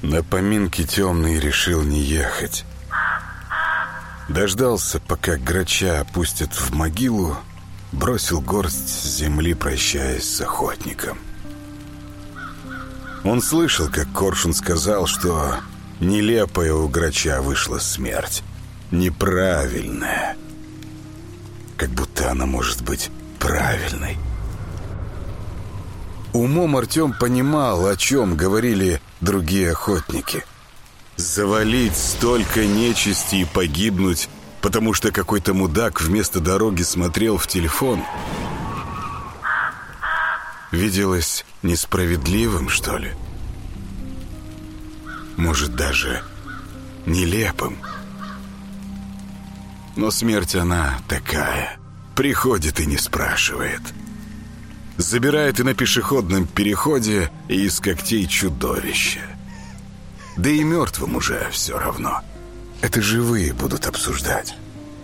На поминки Темный решил не ехать. Дождался, пока Грача опустят в могилу, бросил горсть земли, прощаясь с охотником. Он слышал, как Коршун сказал, что нелепая у Грача вышла смерть. Неправильная. Как будто она может быть правильной. Умом Артем понимал, о чем говорили другие охотники. Завалить столько нечисти и погибнуть, потому что какой-то мудак вместо дороги смотрел в телефон, виделось несправедливым, что ли? Может, даже нелепым. Но смерть она такая. Приходит и не спрашивает. Забирает и на пешеходном переходе, и из когтей чудовища. Да и мертвым уже все равно. Это живые будут обсуждать.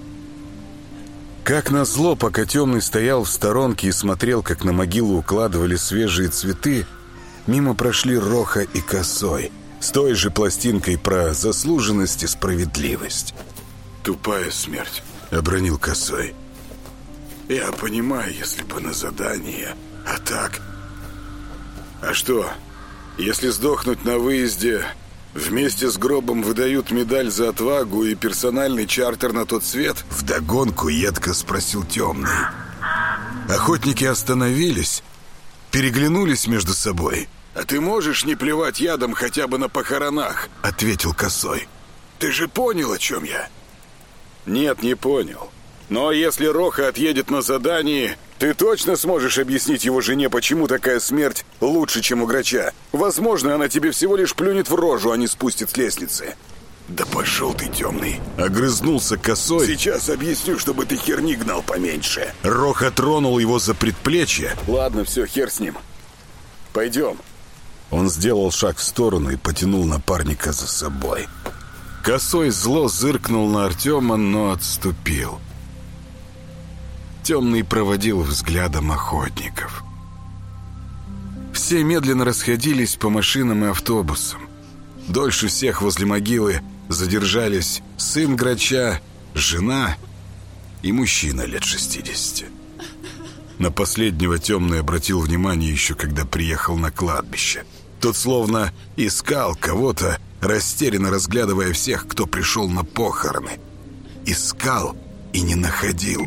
Как назло, пока Темный стоял в сторонке и смотрел, как на могилу укладывали свежие цветы, мимо прошли Роха и Косой с той же пластинкой про заслуженность и справедливость. «Тупая смерть», — обронил Косой. «Я понимаю, если бы на задание, а так...» «А что, если сдохнуть на выезде, вместе с гробом выдают медаль за отвагу и персональный чартер на тот свет?» Вдогонку едко спросил Темный. Охотники остановились, переглянулись между собой. «А ты можешь не плевать ядом хотя бы на похоронах?» — ответил Косой. «Ты же понял, о чем я?» «Нет, не понял. Но если Роха отъедет на задание, ты точно сможешь объяснить его жене, почему такая смерть лучше, чем у Грача? Возможно, она тебе всего лишь плюнет в рожу, а не спустит с лестницы». «Да пошел ты, Темный!» — огрызнулся Косой. «Сейчас объясню, чтобы ты херни гнал поменьше». Роха тронул его за предплечье. «Ладно, все, хер с ним. Пойдем». Он сделал шаг в сторону и потянул напарника за собой. Косой зло зыркнул на Артема, но отступил. Темный проводил взглядом охотников. Все медленно расходились по машинам и автобусам. Дольше всех возле могилы задержались сын Грача, жена и мужчина лет 60. На последнего Темный обратил внимание еще когда приехал на кладбище. Тот словно искал кого-то, растерянно разглядывая всех, кто пришел на похороны. Искал и не находил.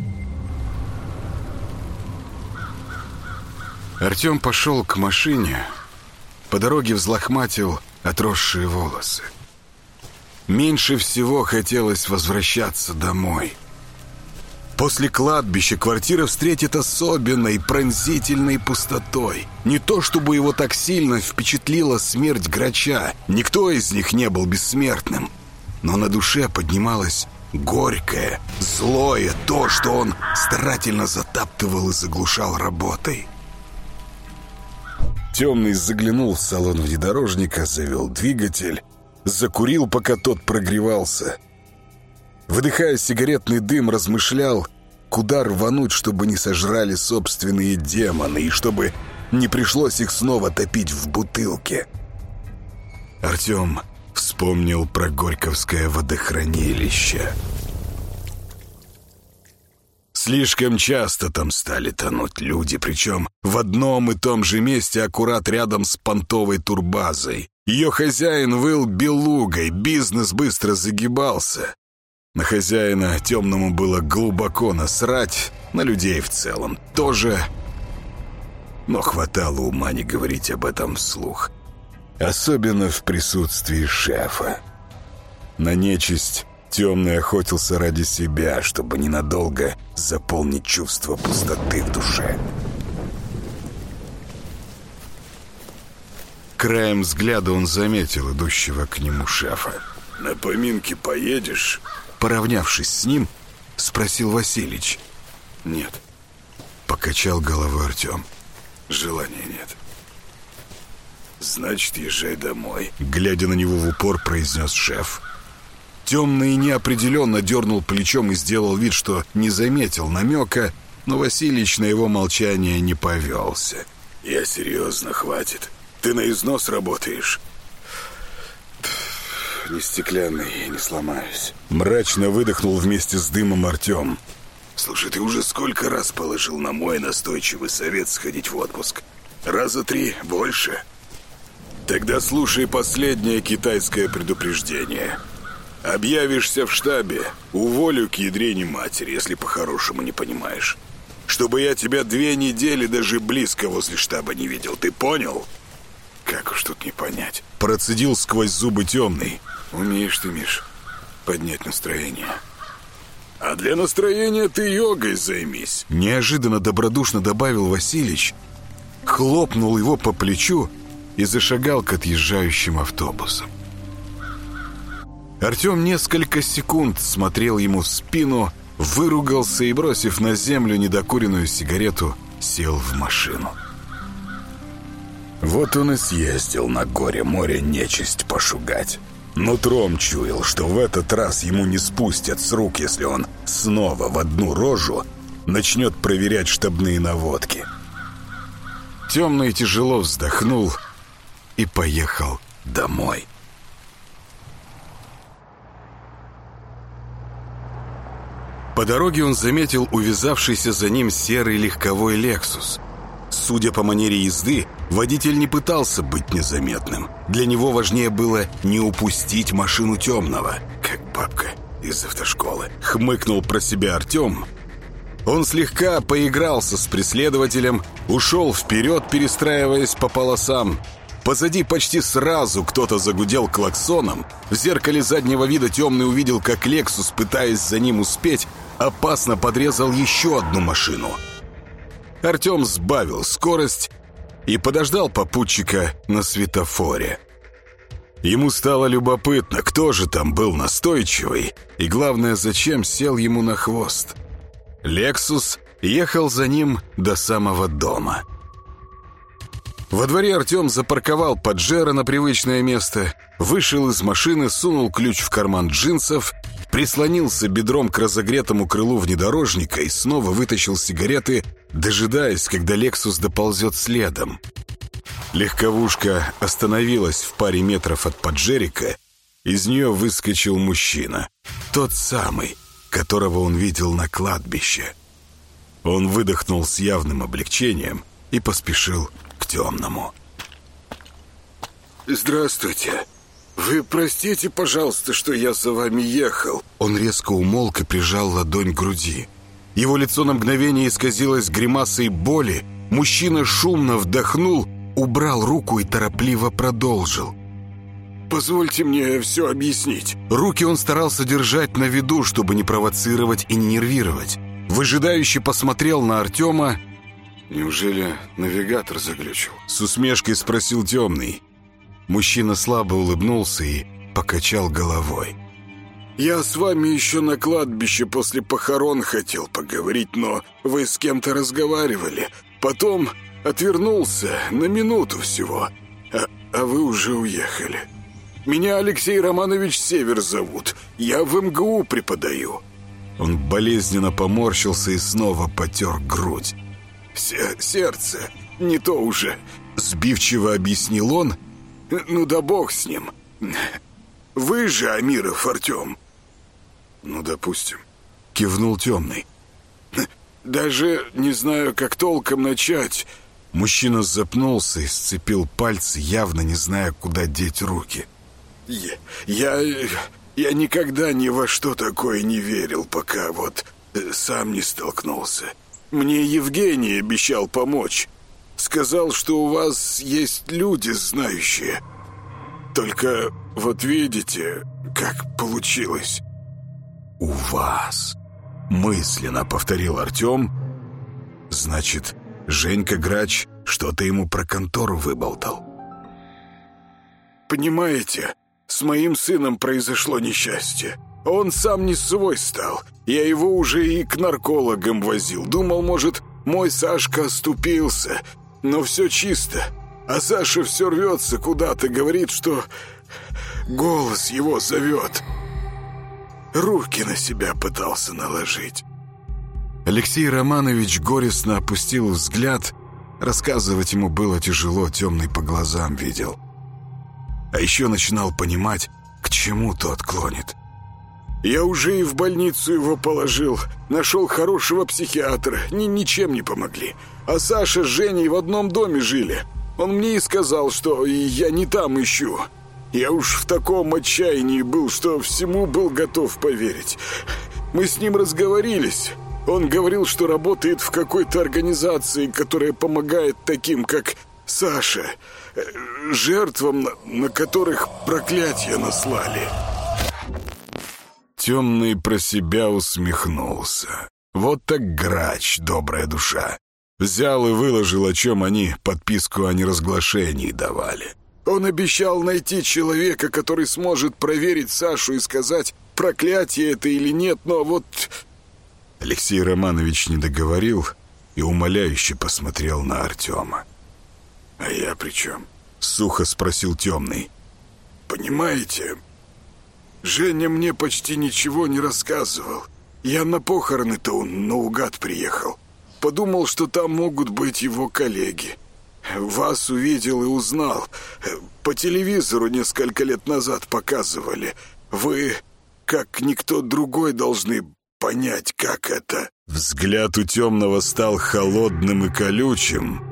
Артем пошел к машине, по дороге взлохматил отросшие волосы. Меньше всего хотелось возвращаться домой. После кладбища квартира встретит особенной пронзительной пустотой. Не то чтобы его так сильно впечатлила смерть Грача, никто из них не был бессмертным, но на душе поднималось горькое, злое, то, что он старательно затаптывал и заглушал работой. Темный заглянул в салон внедорожника, завел двигатель, закурил, пока тот прогревался. Выдыхая сигаретный дым, размышлял, куда рвануть, чтобы не сожрали собственные демоны и чтобы не пришлось их снова топить в бутылке. Артем вспомнил про Горьковское водохранилище. Слишком часто там стали тонуть люди, причем в одном и том же месте, аккурат рядом с понтовой турбазой. Ее хозяин выл белугой, бизнес быстро загибался. На хозяина Темному было глубоко насрать, на людей в целом тоже. Но хватало ума не говорить об этом вслух. Особенно в присутствии шефа. На нечисть Темный охотился ради себя, чтобы ненадолго заполнить чувство пустоты в душе. Краем взгляда он заметил идущего к нему шефа. «На поминки поедешь?» Поравнявшись с ним, спросил Василич. «Нет», — покачал головой Артем. «Желания нет». «Значит, езжай домой», — глядя на него в упор, произнес шеф. Темный неопределенно дернул плечом и сделал вид, что не заметил намека, но Василич на его молчание не повелся. «Я серьезно, хватит. Ты на износ работаешь». не стеклянный, я не сломаюсь. Мрачно выдохнул вместе с дымом Артем. Слушай, ты уже сколько раз положил на мой настойчивый совет сходить в отпуск? Раза 3, больше? Тогда слушай последнее китайское предупреждение. Объявишься в штабе, уволю к ядрене матери, если по-хорошему не понимаешь. Чтобы я тебя 2 недели даже близко возле штаба не видел, ты понял? Как уж тут не понять. Процедил сквозь зубы Темный. Умеешь ты, Миш, поднять настроение. А для настроения ты йогой займись. Неожиданно добродушно добавил Василич, хлопнул его по плечу и зашагал к отъезжающим автобусам. Артем несколько секунд смотрел ему в спину, выругался и, бросив на землю недокуренную сигарету, сел в машину. Вот он и съездил на горе-море нечисть пошугать. Нутром чуял, что в этот раз ему не спустят с рук, если он снова в одну рожу начнет проверять штабные наводки. Темный тяжело вздохнул и поехал домой. По дороге он заметил увязавшийся за ним серый легковой «Лексус». Судя по манере езды, водитель не пытался быть незаметным. Для него важнее было не упустить машину Темного. Как бабка из автошколы. Хмыкнул про себя Артем. Он слегка поигрался с преследователем, ушел вперед, перестраиваясь по полосам. Позади почти сразу кто-то загудел клаксоном. В зеркале заднего вида Темный увидел, как «Лексус», пытаясь за ним успеть, опасно подрезал еще одну машину. Артем сбавил скорость и подождал попутчика на светофоре. Ему стало любопытно, кто же там был настойчивый, и главное, зачем сел ему на хвост. «Лексус» ехал за ним до самого дома. Во дворе Артем запарковал Паджеро на привычное место, вышел из машины, сунул ключ в карман джинсов, прислонился бедром к разогретому крылу внедорожника и снова вытащил сигареты, дожидаясь, когда «Лексус» доползет следом. Легковушка остановилась в паре метров от Паджерика. Из нее выскочил мужчина. Тот самый, которого он видел на кладбище. Он выдохнул с явным облегчением и поспешил к Темному. «Здравствуйте. Вы простите, пожалуйста, что я за вами ехал». Он резко умолк и прижал ладонь к груди. Его лицо на мгновение исказилось гримасой боли. Мужчина шумно вдохнул, убрал руку и торопливо продолжил. «Позвольте мне все объяснить». Руки он старался держать на виду, чтобы не провоцировать и не нервировать. Выжидающе посмотрел на Артема. «Неужели навигатор заглючил?» С усмешкой спросил Темный. Мужчина слабо улыбнулся и покачал головой. «Я с вами еще на кладбище после похорон хотел поговорить, но вы с кем-то разговаривали. Потом отвернулся на минуту всего, а вы уже уехали. Меня Алексей Романович Север зовут. Я в МГУ преподаю». Он болезненно поморщился и снова потер грудь. «Сердце не то уже», — сбивчиво объяснил он. «Ну да бог с ним. Вы же Амиров Артем». «Ну, допустим», — кивнул Темный. «Даже не знаю, как толком начать». Мужчина запнулся и сцепил пальцы, явно не зная, куда деть руки. Я никогда ни во что такое не верил, пока вот сам не столкнулся. Мне Евгений обещал помочь. Сказал, что у вас есть люди знающие. Только вот видите, как получилось». «У вас», — мысленно повторил Артем. «Значит, Женька Грач что-то ему про контору выболтал». «Понимаете, с моим сыном произошло несчастье. Он сам не свой стал. Я его уже и к наркологам возил. Думал, может, мой Сашка оступился. Но все чисто. А Саша все рвется куда-то, говорит, что голос его зовет. Руки на себя пытался наложить». Алексей Романович горестно опустил взгляд. Рассказывать ему было тяжело, Темный по глазам видел. А еще начинал понимать, к чему тот клонит? Я уже и в больницу его положил. Нашел хорошего психиатра. Ничем не помогли. А Саша с Женей в одном доме жили. Он мне и сказал, что я не там ищу. Я уж в таком отчаянии был, что всему был готов поверить. Мы с ним разговорились. Он говорил, что работает в какой-то организации, которая помогает таким, как Саша, жертвам, на которых проклятия наслали. Темный про себя усмехнулся. Вот так грач, добрая душа. Взял и выложил, о чем они подписку о неразглашении давали. Он обещал найти человека, который сможет проверить Сашу и сказать, проклятие это или нет, но вот... Алексей Романович не договорил и умоляюще посмотрел на Артема. «А я при чем?» — сухо спросил Темный. «Понимаете, Женя мне почти ничего не рассказывал. Я на похороны-то наугад приехал. Подумал, что там могут быть его коллеги. Вас увидел и узнал. По телевизору несколько лет назад показывали. Вы, как никто другой, должны понять, как это». Взгляд у Темного стал холодным и колючим.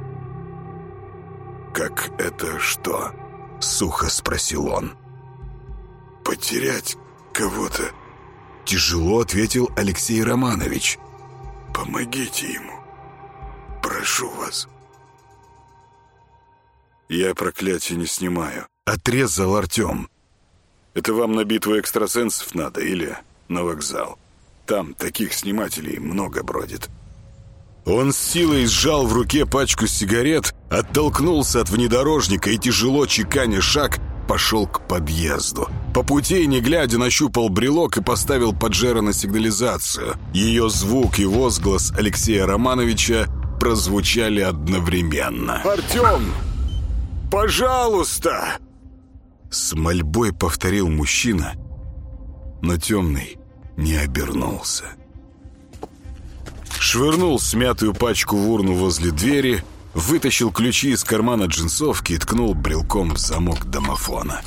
«Как это что?» — сухо спросил он. «Потерять кого-то?» — тяжело ответил Алексей Романович. «Помогите ему. Прошу вас». «Я проклятие не снимаю», — отрезал Артем. «Это вам на битву экстрасенсов надо или на вокзал? Там таких снимателей много бродит». Он с силой сжал в руке пачку сигарет, оттолкнулся от внедорожника и, тяжело чеканя шаг, пошел к подъезду. По пути, не глядя, нащупал брелок и поставил Паджеро на сигнализацию. Ее звук и возглас Алексея Романовича прозвучали одновременно. «Артем, пожалуйста!» С мольбой повторил мужчина, но Темный не обернулся. Швырнул смятую пачку в урну возле двери, вытащил ключи из кармана джинсовки и ткнул брелком в замок домофона.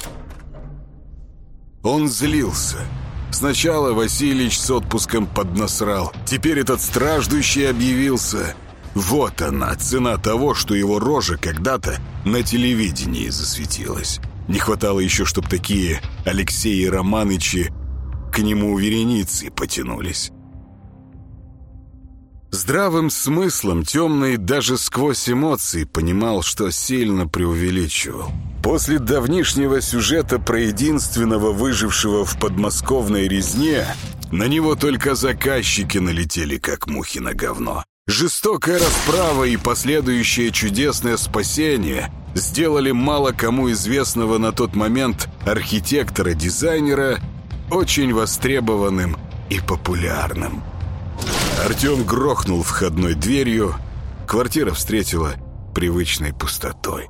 Он злился. Сначала Васильич с отпуском поднасрал, теперь этот страждущий объявился. Вот она, цена того, что его рожа когда-то на телевидении засветилась. Не хватало еще, чтоб такие Алексеи Романычи к нему вереницей потянулись. Здравым смыслом Темный даже сквозь эмоции понимал, что сильно преувеличивал. После давнишнего сюжета про единственного выжившего в подмосковной резне на него только заказчики налетели, как мухи на говно. Жестокая расправа и последующее чудесное спасение сделали мало кому известного на тот момент архитектора-дизайнера очень востребованным и популярным. Артем грохнул входной дверью. Квартира встретила привычной пустотой.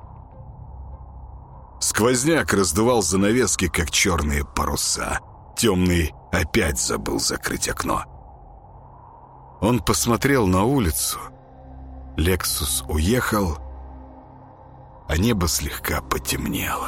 Сквозняк раздувал занавески, как черные паруса. Темный опять забыл закрыть окно. Он посмотрел на улицу. «Лексус» уехал, а небо слегка потемнело.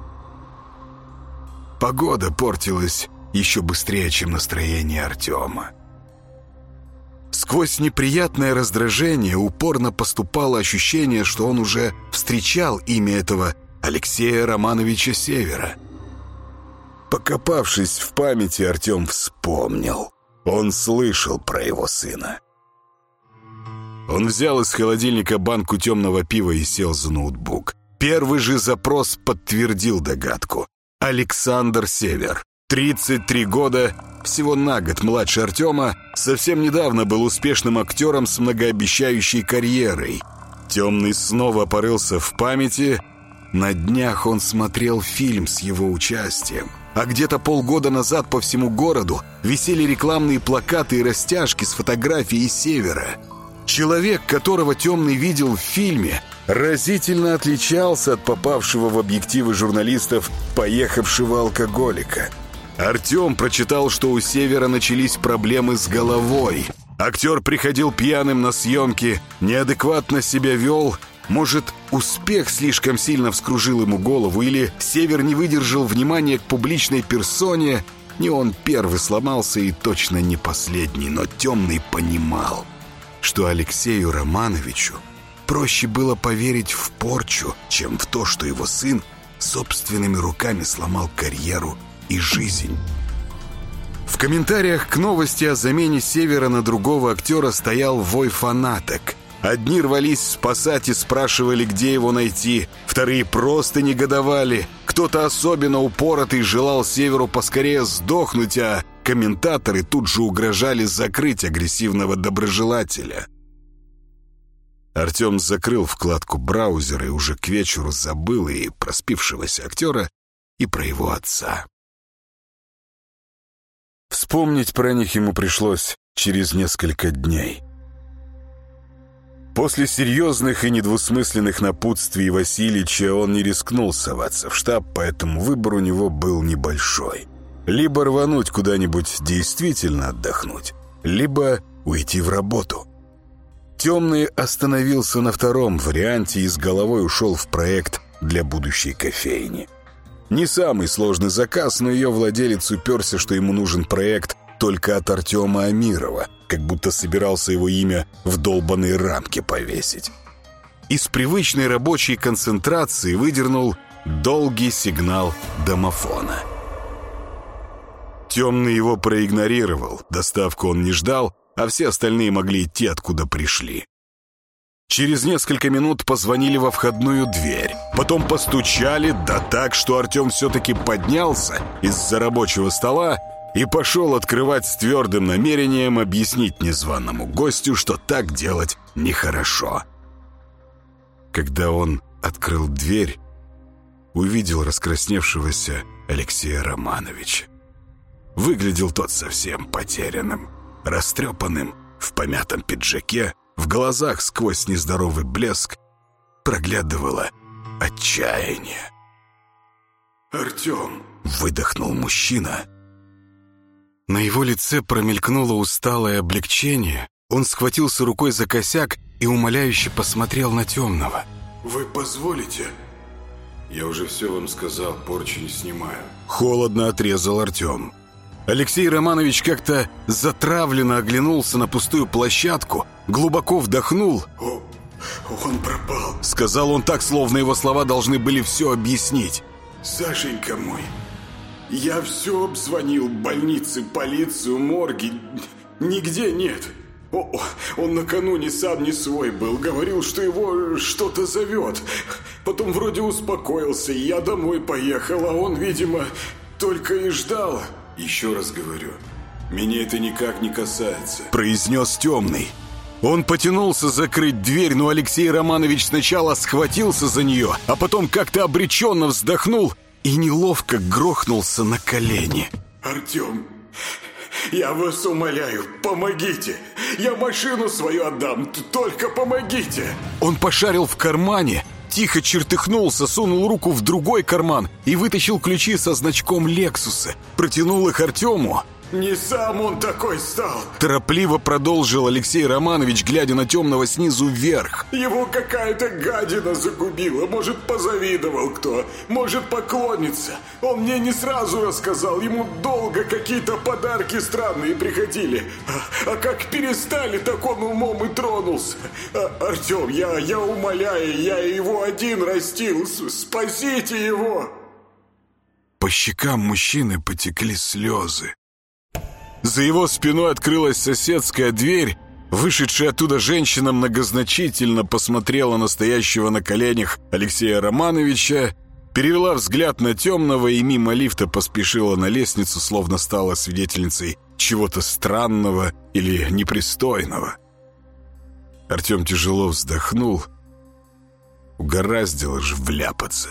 Погода портилась еще быстрее, чем настроение Артема. Сквозь неприятное раздражение упорно поступало ощущение, что он уже встречал имя этого Алексея Романовича Севера. Покопавшись в памяти, Артем вспомнил. Он слышал про его сына. Он взял из холодильника банку темного пива и сел за ноутбук. Первый же запрос подтвердил догадку. Александр Север, 33 года, всего на год младше Артема, совсем недавно был успешным актером с многообещающей карьерой. Темный снова порылся в памяти. На днях он смотрел фильм с его участием. А где-то полгода назад по всему городу висели рекламные плакаты и растяжки с фотографией Севера. Человек, которого Темный видел в фильме, разительно отличался от попавшего в объективы журналистов поехавшего алкоголика. Артем прочитал, что у Севера начались проблемы с головой. Актер приходил пьяным на съемки, неадекватно себя вел Может, успех слишком сильно вскружил ему голову, или Север не выдержал внимания к публичной персоне. Не он первый сломался и точно не последний, но Темный понимал, что Алексею Романовичу проще было поверить в порчу, чем в то, что его сын собственными руками сломал карьеру и жизнь. В комментариях к новости о замене Севера на другого актера стоял вой фанаток. Одни рвались спасать и спрашивали, где его найти. Вторые просто негодовали. Кто-то особенно упоротый желал Северу поскорее сдохнуть, а комментаторы тут же угрожали закрыть агрессивного доброжелателя. Артем закрыл вкладку браузера и уже к вечеру забыл и про спившегося актера, и про его отца. Вспомнить про них ему пришлось через несколько дней. После серьезных и недвусмысленных напутствий Васильича он не рискнул соваться в штаб, поэтому выбор у него был небольшой. Либо рвануть куда-нибудь действительно отдохнуть, либо уйти в работу. Темный остановился на втором варианте и с головой ушел в проект для будущей кофейни. Не самый сложный заказ, но ее владелец уперся, что ему нужен проект только от Артема Амирова, как будто собирался его имя в долбаные рамки повесить. Из привычной рабочей концентрации выдернул долгий сигнал домофона. Темный его проигнорировал, доставку он не ждал, а все остальные могли идти, откуда пришли. Через несколько минут позвонили во входную дверь. Потом постучали, да так, что Артем все-таки поднялся из-за рабочего стола и пошел открывать с твердым намерением объяснить незваному гостю, что так делать нехорошо. Когда он открыл дверь, увидел раскрасневшегося Алексея Романовича. Выглядел тот совсем потерянным, растрепанным, в помятом пиджаке. В глазах сквозь нездоровый блеск проглядывало отчаяние. «Артем!» — выдохнул мужчина. На его лице промелькнуло усталое облегчение. Он схватился рукой за косяк и умоляюще посмотрел на Темного. «Вы позволите?» «Я уже все вам сказал, порчу не снимаю». Холодно отрезал Артем. Алексей Романович как-то затравленно оглянулся на пустую площадку, глубоко вдохнул. Он пропал», — сказал он так, словно его слова должны были все объяснить. «Сашенька мой, я все обзвонил, больницы, полицию, морги, нигде нет. Он накануне сам не свой был, говорил, что его что-то зовет. Потом вроде успокоился, я домой поехал, а он, видимо, только и ждал». «Еще раз говорю, меня это никак не касается», — произнес Темный. Он потянулся закрыть дверь, но Алексей Романович сначала схватился за нее, а потом как-то обреченно вздохнул и неловко грохнулся на колени. «Артем, я вас умоляю, помогите! Я машину свою отдам, только помогите!» Он пошарил в кармане, тихо чертыхнулся, сунул руку в другой карман и вытащил ключи со значком «Лексуса». Протянул их Артему. «Не сам он такой стал!» Торопливо продолжил Алексей Романович, глядя на Темного снизу вверх. «Его какая-то гадина загубила. Может, позавидовал кто, может, поклонница. Он мне не сразу рассказал. Ему долго какие-то подарки странные приходили. А как перестали, так он умом и тронулся. Артем, я умоляю, я его один растил. Спасите его!» По щекам мужчины потекли слезы. За его спиной открылась соседская дверь. Вышедшая оттуда женщина многозначительно посмотрела на стоящего на коленях Алексея Романовича, перевела взгляд на Темного и мимо лифта поспешила на лестницу, словно стала свидетельницей чего-то странного или непристойного. Артем тяжело вздохнул. Угораздило же вляпаться.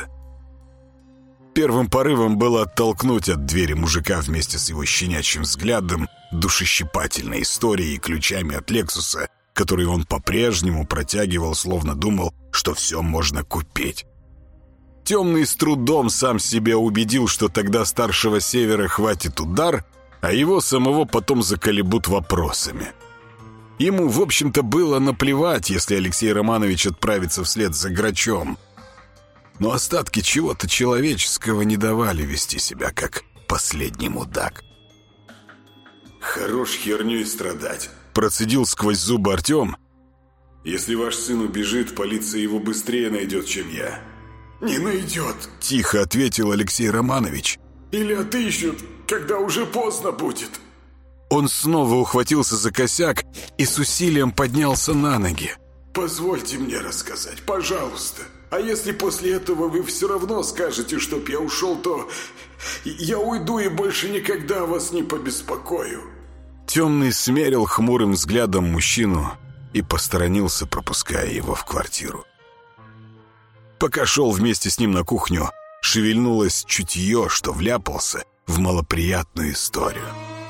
Первым порывом было оттолкнуть от двери мужика вместе с его щенячьим взглядом, душещипательной историей и ключами от «Лексуса», которые он по-прежнему протягивал, словно думал, что все можно купить. Темный с трудом сам себя убедил, что тогда старшего Севера хватит удар, а его самого потом заколебут вопросами. Ему, в общем-то, было наплевать, если Алексей Романович отправится вслед за Грачом. Но остатки чего-то человеческого не давали вести себя, как последний мудак. «Хорош херней страдать», — процедил сквозь зубы Артем. «Если ваш сын убежит, полиция его быстрее найдет, чем я». «Не найдет», — тихо ответил Алексей Романович. «Или отыщут, когда уже поздно будет». Он снова ухватился за косяк и с усилием поднялся на ноги. «Позвольте мне рассказать, пожалуйста. А если после этого вы все равно скажете, чтоб я ушел, то я уйду и больше никогда вас не побеспокою». Темный смерил хмурым взглядом мужчину и посторонился, пропуская его в квартиру. Пока шел вместе с ним на кухню, шевельнулось чутье, что вляпался в малоприятную историю.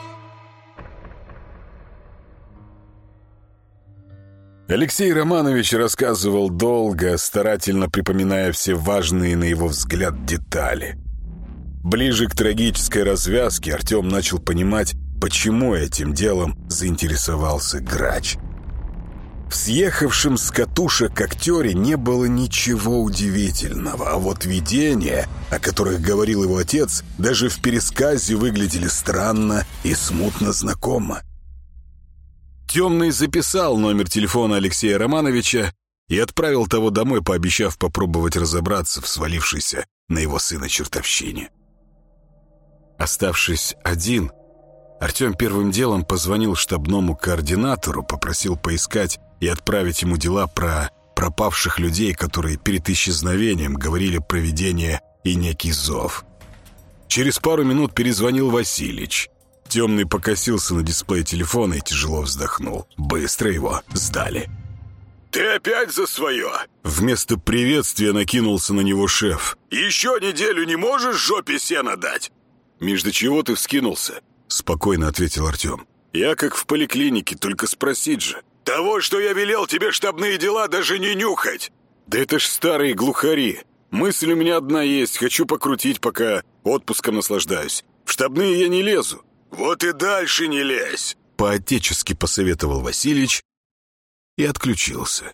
Алексей Романович рассказывал долго, старательно припоминая все важные, на его взгляд, детали. Ближе к трагической развязке Артем начал понимать, почему этим делом заинтересовался Грач. В съехавшем с катушек актере не было ничего удивительного, а вот видения, о которых говорил его отец, даже в пересказе выглядели странно и смутно знакомо. Темный записал номер телефона Алексея Романовича и отправил того домой, пообещав попробовать разобраться в свалившейся на его сына чертовщине. Оставшись один, Артем первым делом позвонил штабному координатору, попросил поискать и отправить ему дела про пропавших людей, которые перед исчезновением говорили про видение и некий зов. Через пару минут перезвонил Василич. Темный покосился на дисплей телефона и тяжело вздохнул. Быстро его сдали. «Ты опять за свое?» Вместо приветствия накинулся на него шеф. «Еще неделю не можешь жопе сена дать?» «Между чего ты вскинулся?» Спокойно ответил Артем. «Я как в поликлинике, только спросить же». «Того, что я велел тебе штабные дела, даже не нюхать!» «Да это ж старые глухари. Мысль у меня одна есть, хочу покрутить, пока отпуском наслаждаюсь. В штабные я не лезу». «Вот и дальше не лезь!» По-отечески посоветовал Василич и отключился.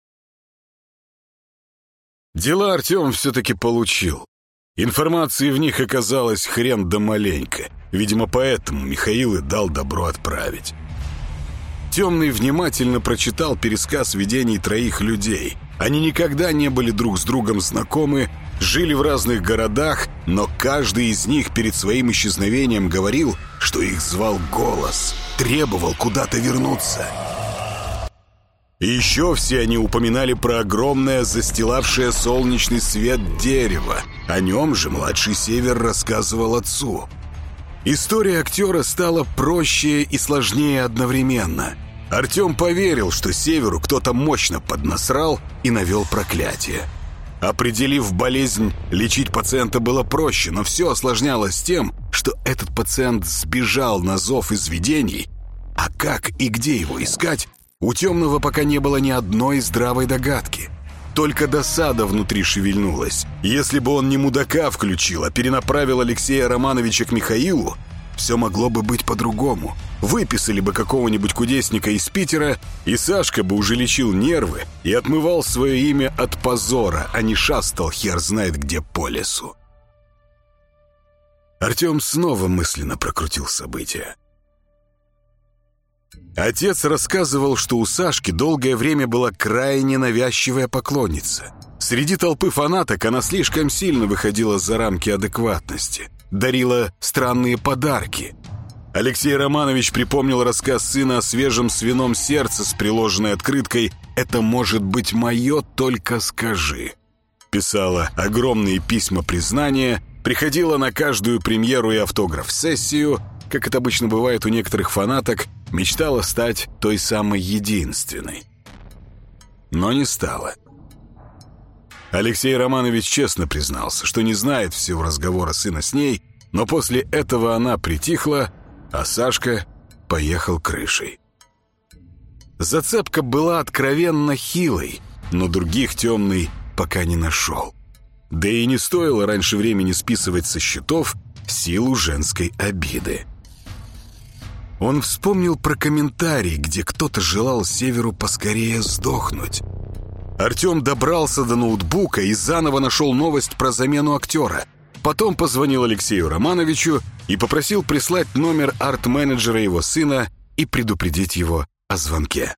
Дела Артем все-таки получил. Информации в них оказалось хрен да маленько. Видимо, поэтому Михаил и дал добро отправить. Темный внимательно прочитал пересказ видений троих людей. Они никогда не были друг с другом знакомы, жили в разных городах, но каждый из них перед своим исчезновением говорил, что их звал голос, требовал куда-то вернуться. И еще все они упоминали про огромное застилавшее солнечный свет дерево. О нем же младший Север рассказывал отцу. История актера стала проще и сложнее одновременно. Артем поверил, что Северу кто-то мощно поднасрал и навел проклятие. Определив болезнь, лечить пациента было проще, но все осложнялось тем, что этот пациент сбежал на зов из видений, а как и где его искать, у Темного пока не было ни одной здравой догадки. Только досада внутри шевельнулась. Если бы он не мудака включил, а перенаправил Алексея Романовича к Михаилу, все могло бы быть по-другому. Выписали бы какого-нибудь кудесника из Питера, и Сашка бы уже лечил нервы и отмывал свое имя от позора, а не шастал хер знает где по лесу. Артем снова мысленно прокрутил события. Отец рассказывал, что у Сашки долгое время была крайне навязчивая поклонница. Среди толпы фанаток она слишком сильно выходила за рамки адекватности, дарила странные подарки. Алексей Романович припомнил рассказ сына о свежем свином сердце с приложенной открыткой «Это может быть мое, только скажи». Писала огромные письма признания, приходила на каждую премьеру и автограф-сессию, как это обычно бывает у некоторых фанаток, мечтала стать той самой единственной. Но не стала. Алексей Романович честно признался, что не знает всего разговора сына с ней, но после этого она притихла, а Сашка поехал крышей. Зацепка была откровенно хилой, но других Темный пока не нашел. Да и не стоило раньше времени списывать со счетов силу женской обиды. Он вспомнил про комментарий, где кто-то желал Северу поскорее сдохнуть. Артем добрался до ноутбука и заново нашел новость про замену актера. Потом позвонил Алексею Романовичу и попросил прислать номер арт-менеджера его сына и предупредить его о звонке.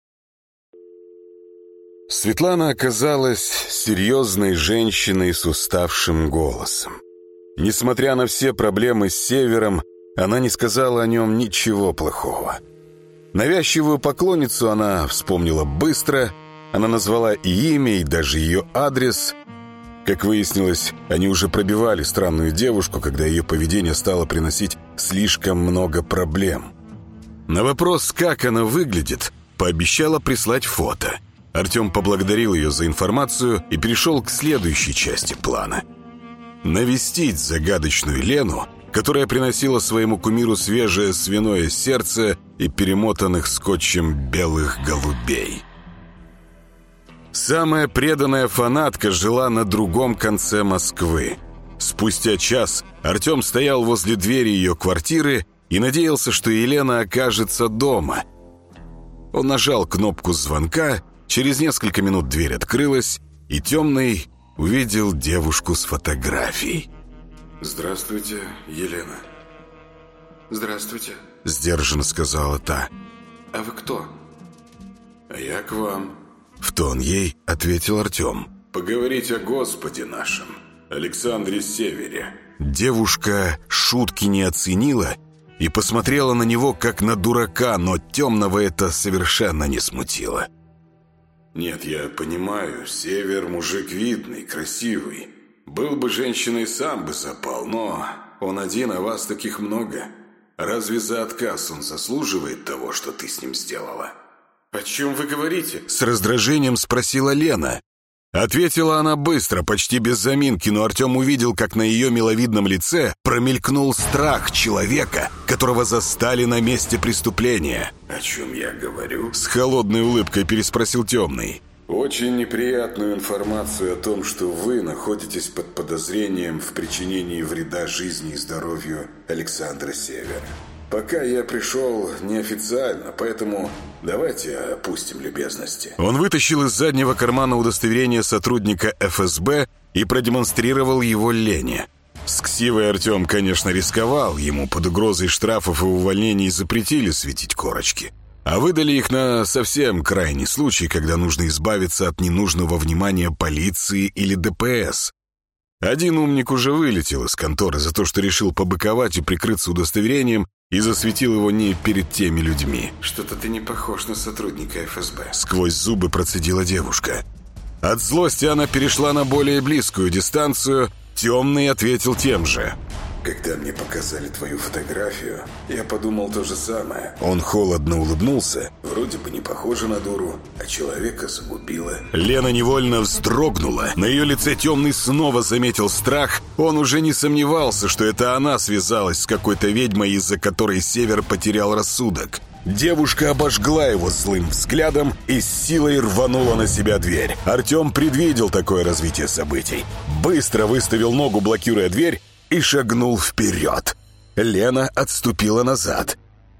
Светлана оказалась серьезной женщиной с уставшим голосом. Несмотря на все проблемы с Севером, она не сказала о нем ничего плохого. Навязчивую поклонницу она вспомнила быстро. Она назвала и имя, и даже ее адрес. Как выяснилось, они уже пробивали странную девушку, когда ее поведение стало приносить слишком много проблем. На вопрос, как она выглядит, пообещала прислать фото. Артем поблагодарил ее за информацию и перешел к следующей части плана. Навестить загадочную Лену, которая приносила своему кумиру свежее свиное сердце и перемотанных скотчем белых голубей. Самая преданная фанатка жила на другом конце Москвы. Спустя час Артем стоял возле двери ее квартиры и надеялся, что Елена окажется дома. Он нажал кнопку звонка, через несколько минут дверь открылась, и Темный увидел девушку с фотографией. «Здравствуйте, Елена». «Здравствуйте», — сдержанно сказала та. «А вы кто?» «А я к вам». В тон ей ответил Артем. «Поговорить о Господе нашем, Александре Севере». Девушка шутки не оценила и посмотрела на него как на дурака, но Темного это совершенно не смутило. «Нет, я понимаю, Север мужик видный, красивый. Был бы женщиной, сам бы запал, но он один, а вас таких много. Разве за отказ он заслуживает того, что ты с ним сделала?» «О чем вы говорите?» С раздражением спросила Лена. Ответила она быстро, почти без заминки, но Артем увидел, как на ее миловидном лице промелькнул страх человека, которого застали на месте преступления. «О чем я говорю?» С холодной улыбкой переспросил Темный. «Очень неприятную информацию о том, что вы находитесь под подозрением в причинении вреда жизни и здоровью Александра Севера. Пока я пришел неофициально, поэтому давайте опустим любезности». Он вытащил из заднего кармана удостоверение сотрудника ФСБ и продемонстрировал его Лене. С ксивой Артем, конечно, рисковал. Ему под угрозой штрафов и увольнений запретили светить корочки. А выдали их на совсем крайний случай, когда нужно избавиться от ненужного внимания полиции или ДПС. Один умник уже вылетел из конторы за то, что решил побыковать и прикрыться удостоверением, и засветил его не перед теми людьми. «Что-то ты не похож на сотрудника ФСБ», — сквозь зубы процедила девушка. От злости она перешла на более близкую дистанцию. Темный ответил тем же. «Когда мне показали твою фотографию, я подумал то же самое». Он холодно улыбнулся. «Вроде бы не похоже на дуру, а человека загубила». Лена невольно вздрогнула. На ее лице Темный снова заметил страх. Он уже не сомневался, что это она связалась с какой-то ведьмой, из-за которой Север потерял рассудок. Девушка обожгла его злым взглядом и с силой рванула на себя дверь. Артем предвидел такое развитие событий. Быстро выставил ногу, блокируя дверь, и шагнул вперед. Лена отступила назад.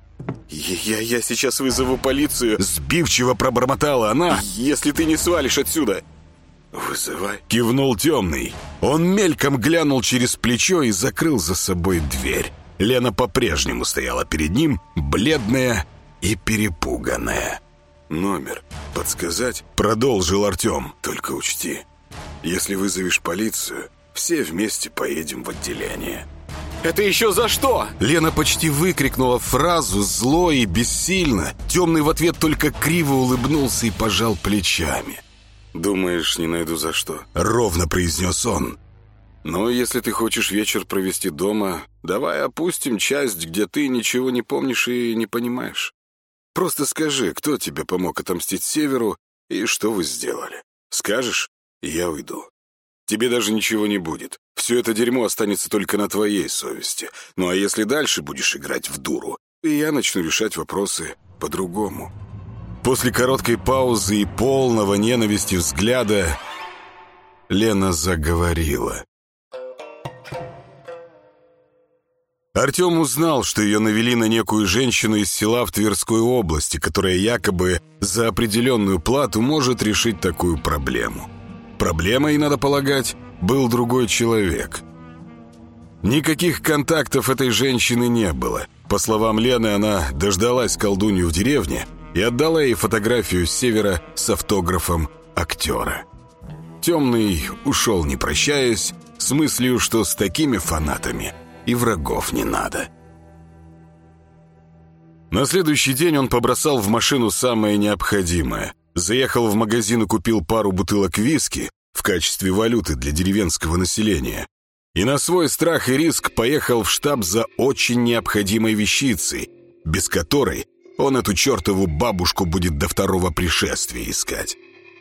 «Я сейчас вызову полицию», — сбивчиво пробормотала она. «если ты не свалишь отсюда». «Вызывай», — кивнул Темный. Он мельком глянул через плечо и закрыл за собой дверь. Лена по-прежнему стояла перед ним, бледная и перепуганная. «Номер подсказать?» — продолжил Артем. «Только учти, если вызовешь полицию, все вместе поедем в отделение». «Это еще за что?» Лена почти выкрикнула фразу зло и бессильно. Темный в ответ только криво улыбнулся и пожал плечами. «Думаешь, не найду за что?» — ровно произнес он. «Но если ты хочешь вечер провести дома, давай опустим часть, где ты ничего не помнишь и не понимаешь. Просто скажи, кто тебе помог отомстить Северу и что вы сделали. Скажешь, и я уйду. Тебе даже ничего не будет. Все это дерьмо останется только на твоей совести. Ну а если дальше будешь играть в дуру, я начну решать вопросы по-другому». После короткой паузы и полного ненависти взгляда Лена заговорила. Артем узнал, что ее навели на некую женщину из села в Тверской области, которая якобы за определенную плату может решить такую проблему. Проблемой, надо полагать, был другой человек. Никаких контактов этой женщины не было. По словам Лены, она дождалась колдунью в деревне и отдала ей фотографию с севера с автографом актера. Темный ушел, не прощаясь, с мыслью, что с такими фанатами и врагов не надо. На следующий день он побросал в машину самое необходимое. Заехал в магазин и купил пару бутылок виски в качестве валюты для деревенского населения. И на свой страх и риск поехал в штаб за очень необходимой вещицей, без которой он эту чертову бабушку будет до второго пришествия искать.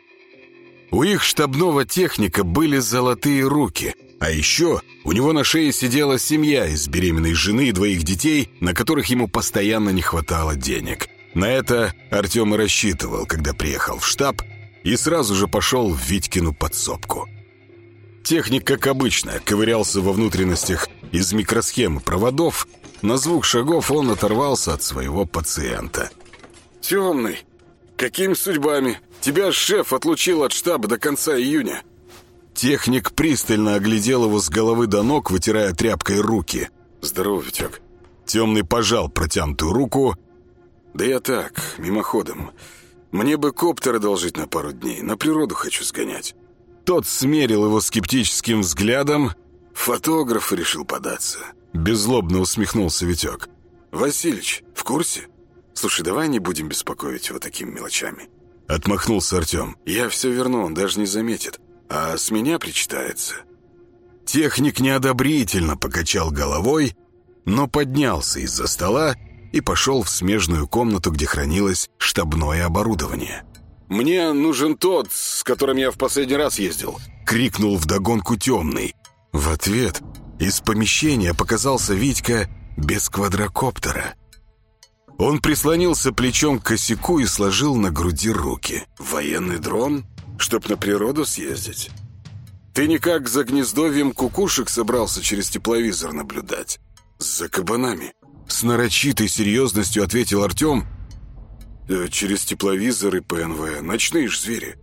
У их штабного техника были золотые руки, а еще у него на шее сидела семья из беременной жены и 2 детей, на которых ему постоянно не хватало денег. На это Артем и рассчитывал, когда приехал в штаб, и сразу же пошел в Витькину подсобку. Техник, как обычно, ковырялся во внутренностях из микросхемы проводов. На звук шагов он оторвался от своего пациента. «Темный, какими судьбами? Тебя шеф отлучил от штаба до конца июня». Техник пристально оглядел его с головы до ног, вытирая тряпкой руки. «Здорово, Витек». Темный пожал протянутую руку. «Да я так, мимоходом. Мне бы коптер одолжить на пару дней. На природу хочу сгонять». Тот смерил его скептическим взглядом. «Фотограф решил податься». Беззлобно усмехнулся Витек. «Василич, в курсе? Слушай, давай не будем беспокоить его такими мелочами». Отмахнулся Артем. «Я все верну, он даже не заметит. А с меня причитается». Техник неодобрительно покачал головой, но поднялся из-за стола и пошел в смежную комнату, где хранилось штабное оборудование. «Мне нужен тот, с которым я в последний раз ездил», — крикнул вдогонку Темный. В ответ из помещения показался Витька без квадрокоптера. Он прислонился плечом к косяку и сложил на груди руки. «Военный дрон? Чтоб на природу съездить? Ты никак за гнездовьем кукушек собрался через тепловизор наблюдать? За кабанами?» С нарочитой серьезностью ответил Артем. «Через тепловизор и ПНВ. Ночные ж звери.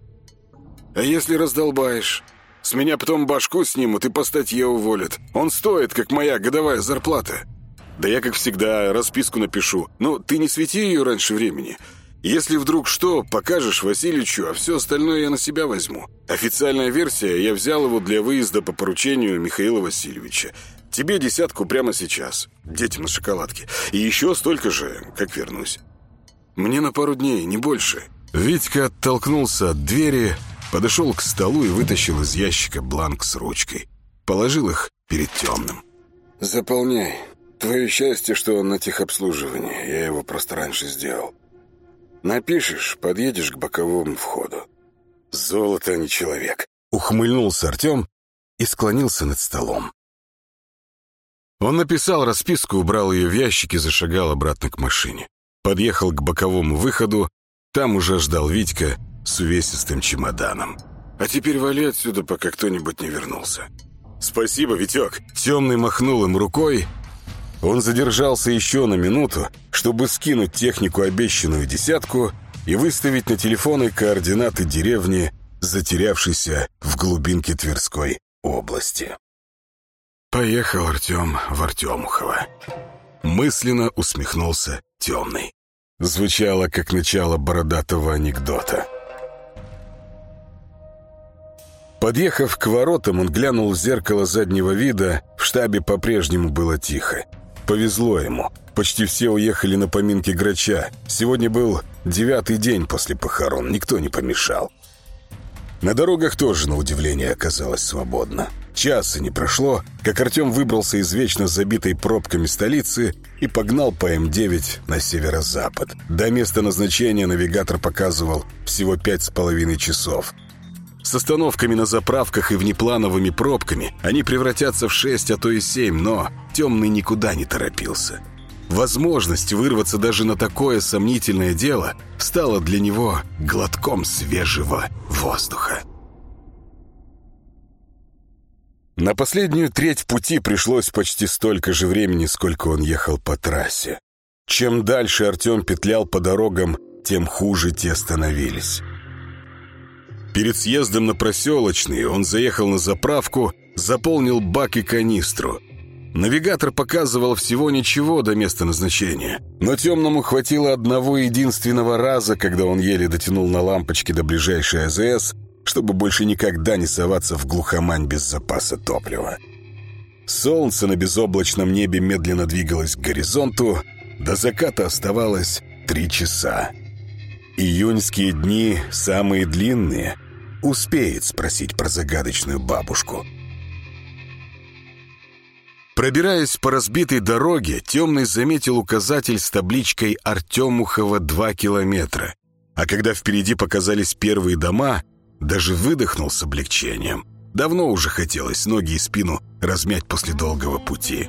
А если раздолбаешь? С меня потом башку снимут и по статье уволят. Он стоит, как моя годовая зарплата. Да я, как всегда, расписку напишу. Но ты не свети ее раньше времени. Если вдруг что, покажешь Васильичу, а все остальное я на себя возьму. Официальная версия, я взял его для выезда по поручению Михаила Васильевича. Тебе 10 прямо сейчас. Детям на шоколадке. И еще столько же, как вернусь. Мне на пару дней, не больше». Витька оттолкнулся от двери, подошел к столу и вытащил из ящика бланк с ручкой. Положил их перед Темным. «Заполняй. Твое счастье, что он на техобслуживании. Я его просто раньше сделал. Напишешь, подъедешь к боковому входу. Золото, а не человек». Ухмыльнулся Артем и склонился над столом. Он написал расписку, убрал ее в ящик и зашагал обратно к машине. Подъехал к боковому выходу, там уже ждал Витька с увесистым чемоданом. «А теперь вали отсюда, пока кто-нибудь не вернулся». «Спасибо, Витек». Темный махнул им рукой. Он задержался еще на минуту, чтобы скинуть технику обещанную 10 и выставить на телефоны координаты деревни, затерявшейся в глубинке Тверской области. «Поехал Артем в Артемухово». Мысленно усмехнулся Темный. Звучало, как начало бородатого анекдота. Подъехав к воротам, он глянул в зеркало заднего вида. В штабе по-прежнему было тихо. Повезло ему. Почти все уехали на поминки Грача. Сегодня был 9-й день после похорон. Никто не помешал. На дорогах тоже, на удивление, оказалось свободно. Часа не прошло, как Артем выбрался из вечно забитой пробками столицы и погнал по М9 на северо-запад. До места назначения навигатор показывал всего 5,5 часов. С остановками на заправках и внеплановыми пробками они превратятся в 6, а то и 7, но Темный никуда не торопился. Возможность вырваться даже на такое сомнительное дело стала для него глотком свежего воздуха. На последнюю треть пути пришлось почти столько же времени, сколько он ехал по трассе. Чем дальше Артем петлял по дорогам, тем хуже те становились. Перед съездом на Проселочный он заехал на заправку, заполнил бак и канистру. Навигатор показывал всего ничего до места назначения, но Темному хватило одного единственного раза, когда он еле дотянул на лампочке до ближайшей АЗС, чтобы больше никогда не соваться в глухомань без запаса топлива. Солнце на безоблачном небе медленно двигалось к горизонту, до заката оставалось 3 часа. Июньские дни самые длинные. Успеет спросить про загадочную бабушку. Пробираясь по разбитой дороге, Темный заметил указатель с табличкой «Артемухово 2 километра». А когда впереди показались первые дома, даже выдохнул с облегчением. Давно уже хотелось ноги и спину размять после долгого пути.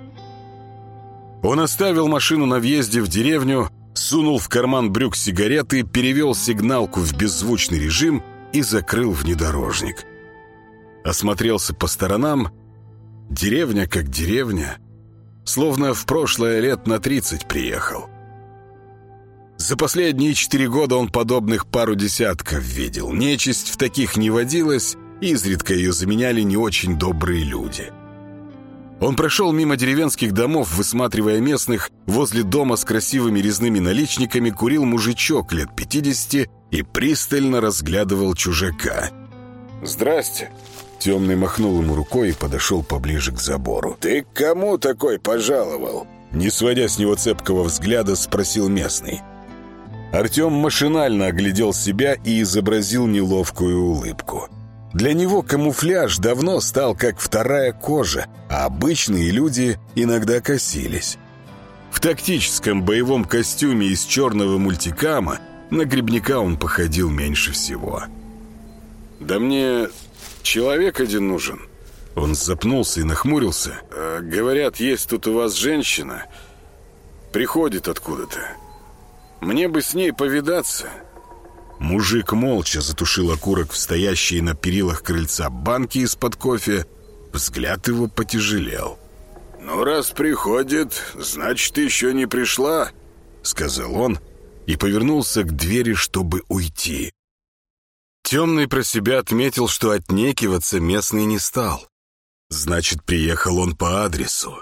Он оставил машину на въезде в деревню, сунул в карман брюк сигареты, перевел сигналку в беззвучный режим и закрыл внедорожник. Осмотрелся по сторонам. Деревня как деревня, словно в прошлое лет на 30 приехал. За последние 4 года он подобных пару десятков видел. Нечисть в таких не водилась, изредка ее заменяли не очень добрые люди. Он прошел мимо деревенских домов, высматривая местных. Возле дома с красивыми резными наличниками курил мужичок лет 50 и пристально разглядывал чужака. «Здрасте!» Темный махнул ему рукой и подошел поближе к забору. «Ты к кому такой пожаловал?» Не сводя с него цепкого взгляда, спросил местный. Артем машинально оглядел себя и изобразил неловкую улыбку. Для него камуфляж давно стал как вторая кожа, а обычные люди иногда косились. В тактическом боевом костюме из черного мультикама на грибника он походил меньше всего. «Да мне человек один нужен». Он запнулся и нахмурился. «Говорят, есть тут у вас женщина. Приходит откуда-то. Мне бы с ней повидаться». Мужик молча затушил окурок в стоящие на перилах крыльца банки из-под кофе. Взгляд его потяжелел. «Ну, раз приходит, значит, еще не пришла», — сказал он и повернулся к двери, чтобы уйти. Темный про себя отметил, что отнекиваться местный не стал. Значит, приехал он по адресу.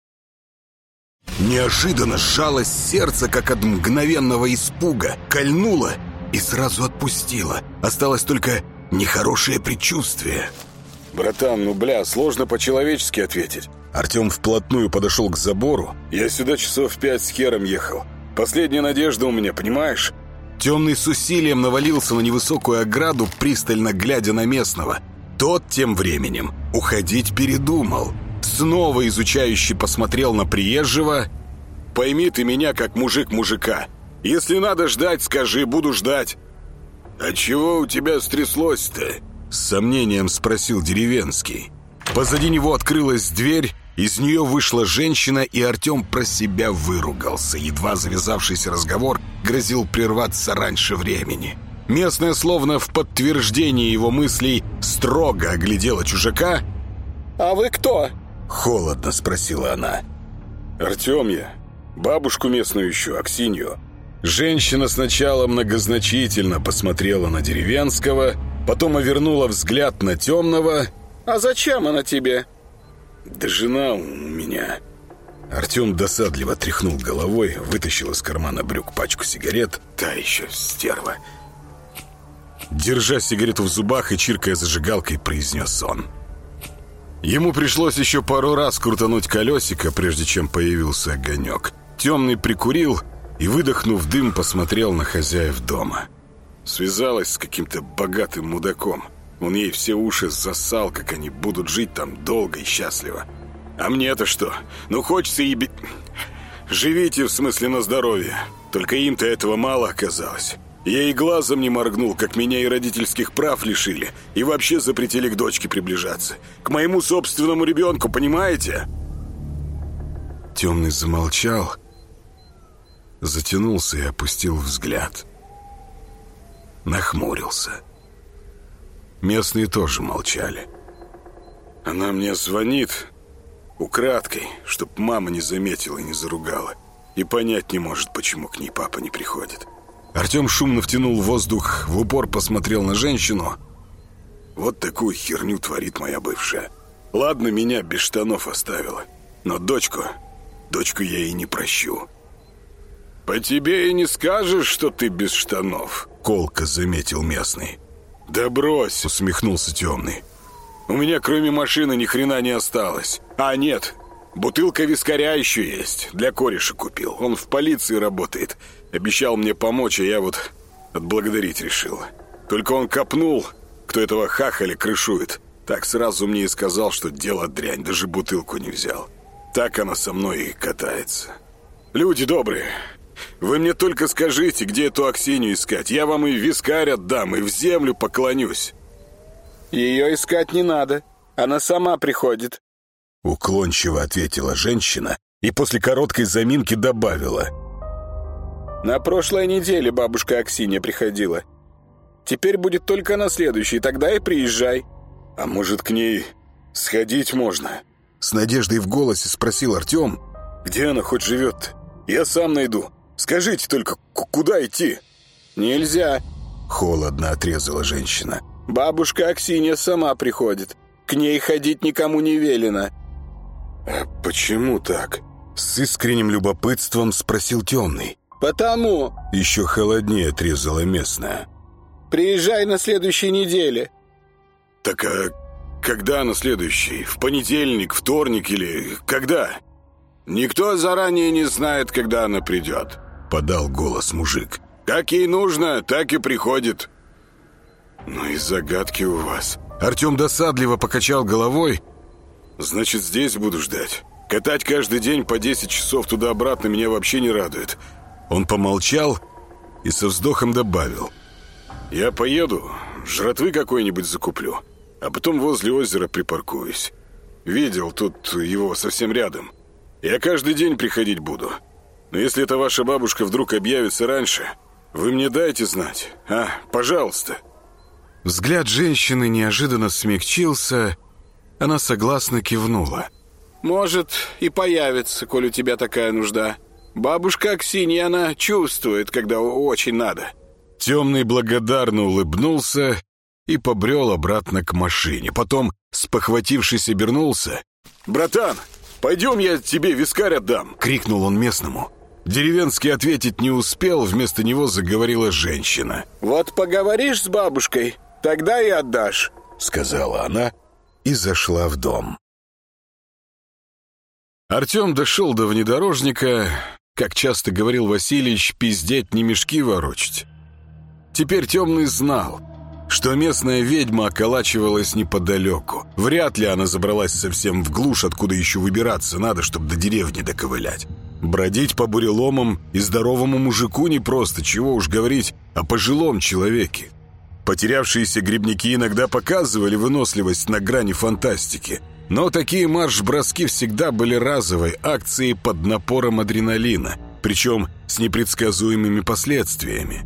Неожиданно сжалось сердце, как от мгновенного испуга, кольнуло и сразу отпустило. Осталось только нехорошее предчувствие. «Братан, ну бля, сложно по-человечески ответить». Артем вплотную подошел к забору. «Я сюда часов 5 с хером ехал. Последняя надежда у меня, понимаешь?» Темный с усилием навалился на невысокую ограду, пристально глядя на местного. Тот тем временем уходить передумал. Снова изучающе посмотрел на приезжего. «Пойми ты меня, как мужик мужика. Если надо ждать, скажи, буду ждать». «А чего у тебя стряслось-то?» С сомнением спросил деревенский. Позади него открылась дверь, из нее вышла женщина, и Артем про себя выругался. Едва завязавшийся разговор грозил прерваться раньше времени. Местная, словно в подтверждение его мыслей, строго оглядела чужака. «А вы кто?» — холодно спросила она. «Артем я. Бабушку местную ищу, Аксинью». Женщина сначала многозначительно посмотрела на деревенского, потом овернула взгляд на Темного. «А зачем она тебе?» «Да жена у меня». Артем досадливо тряхнул головой, вытащил из кармана брюк пачку сигарет. «Та еще стерва». Держа сигарету в зубах и чиркая зажигалкой, произнес он. Ему пришлось еще пару раз крутануть колесико, прежде чем появился огонек. Темный прикурил и, выдохнув дым, посмотрел на хозяев дома. Связалась с каким-то богатым мудаком. Он ей все уши засал, как они будут жить там долго и счастливо. А мне-то что? Ну, хочется и... Живите, в смысле, на здоровье. Только им-то этого мало оказалось. Я и глазом не моргнул, как меня и родительских прав лишили, и вообще запретили к дочке приближаться. К моему собственному ребенку, понимаете?» Темный замолчал, затянулся и опустил взгляд. Нахмурился. Местные тоже молчали. Она мне звонит украдкой, чтоб мама не заметила и не заругала. И понять не может, почему к ней папа не приходит. Артем шумно втянул воздух, в упор посмотрел на женщину. Вот такую херню творит моя бывшая. Ладно, меня без штанов оставила, но дочку я ей не прощу. «По тебе и не скажешь, что ты без штанов», — колко заметил местный. «Да брось», — усмехнулся темный. «У меня кроме машины ни хрена не осталось. А нет, бутылка вискаря еще есть. Для кореша купил. Он в полиции работает. Обещал мне помочь, а я вот отблагодарить решил. Только он копнул, кто этого хахаля крышует. Так сразу мне и сказал, что дело дрянь, даже бутылку не взял. Так она со мной и катается. Люди добрые, вы мне только скажите, где эту Аксинью искать. Я вам и вискарь отдам, и в землю поклонюсь». «Ее искать не надо. Она сама приходит», — уклончиво ответила женщина и после короткой заминки добавила. «На прошлой неделе бабушка Аксинья приходила. Теперь будет только на следующей, тогда и приезжай». «А может, к ней сходить можно?» С надеждой в голосе спросил Артем. «Где она хоть живет-то? Я сам найду. Скажите только, куда идти?» «Нельзя», — холодно отрезала женщина. «Бабушка Аксинья сама приходит. К ней ходить никому не велено». «А почему так?» — с искренним любопытством спросил темный. «Потому», — еще холоднее отрезала местная. «Приезжай на следующей неделе». «Так а когда на следующий? В понедельник, вторник или когда?» «Никто заранее не знает, когда она придет», — подал голос мужик. «Как ей нужно, так и приходит». «Ну и загадки у вас». Артем досадливо покачал головой. «Значит, здесь буду ждать. Катать каждый день по 10 часов туда-обратно меня вообще не радует». Он помолчал и со вздохом добавил. «Я поеду, жратвы какой-нибудь закуплю, а потом возле озера припаркуюсь. Видел, тут его совсем рядом. Я каждый день приходить буду. Но если эта ваша бабушка вдруг объявится раньше, вы мне дайте знать, пожалуйста». Взгляд женщины неожиданно смягчился. Она согласно кивнула. «Может, и появится, коль у тебя такая нужда. Бабушка Аксинья, она чувствует, когда очень надо». Темный благодарно улыбнулся и побрел обратно к машине. Потом, спохватившись, обернулся. «Братан, пойдем, я тебе вискарь отдам!» — крикнул он местному. Деревенский ответить не успел, вместо него заговорила женщина. «Вот поговоришь с бабушкой, тогда и отдашь», — сказала она и зашла в дом. Артем дошел до внедорожника. Как часто говорил Васильич, пиздеть не мешки ворочать. Теперь темный знал, что местная ведьма околачивалась неподалеку. Вряд ли она забралась совсем в глушь, откуда еще выбираться надо, чтобы до деревни доковылять. Бродить по буреломам и здоровому мужику непросто, чего уж говорить о пожилом человеке. Потерявшиеся грибники иногда показывали выносливость на грани фантастики, но такие марш-броски всегда были разовой акцией под напором адреналина, причем с непредсказуемыми последствиями.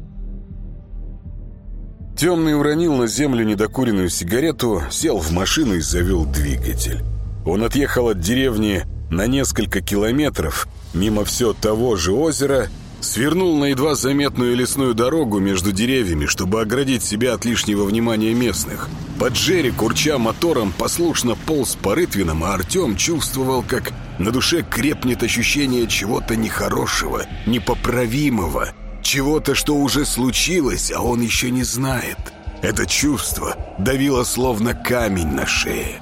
Темный уронил на землю недокуренную сигарету, сел в машину и завел двигатель. Он отъехал от деревни на несколько километров, мимо все того же озера, свернул на едва заметную лесную дорогу между деревьями, чтобы оградить себя от лишнего внимания местных. Паджери, курча мотором, послушно полз по рытвинам, а Артем чувствовал, как на душе крепнет ощущение чего-то нехорошего, непоправимого, чего-то, что уже случилось, а он еще не знает. Это чувство давило словно камень на шее.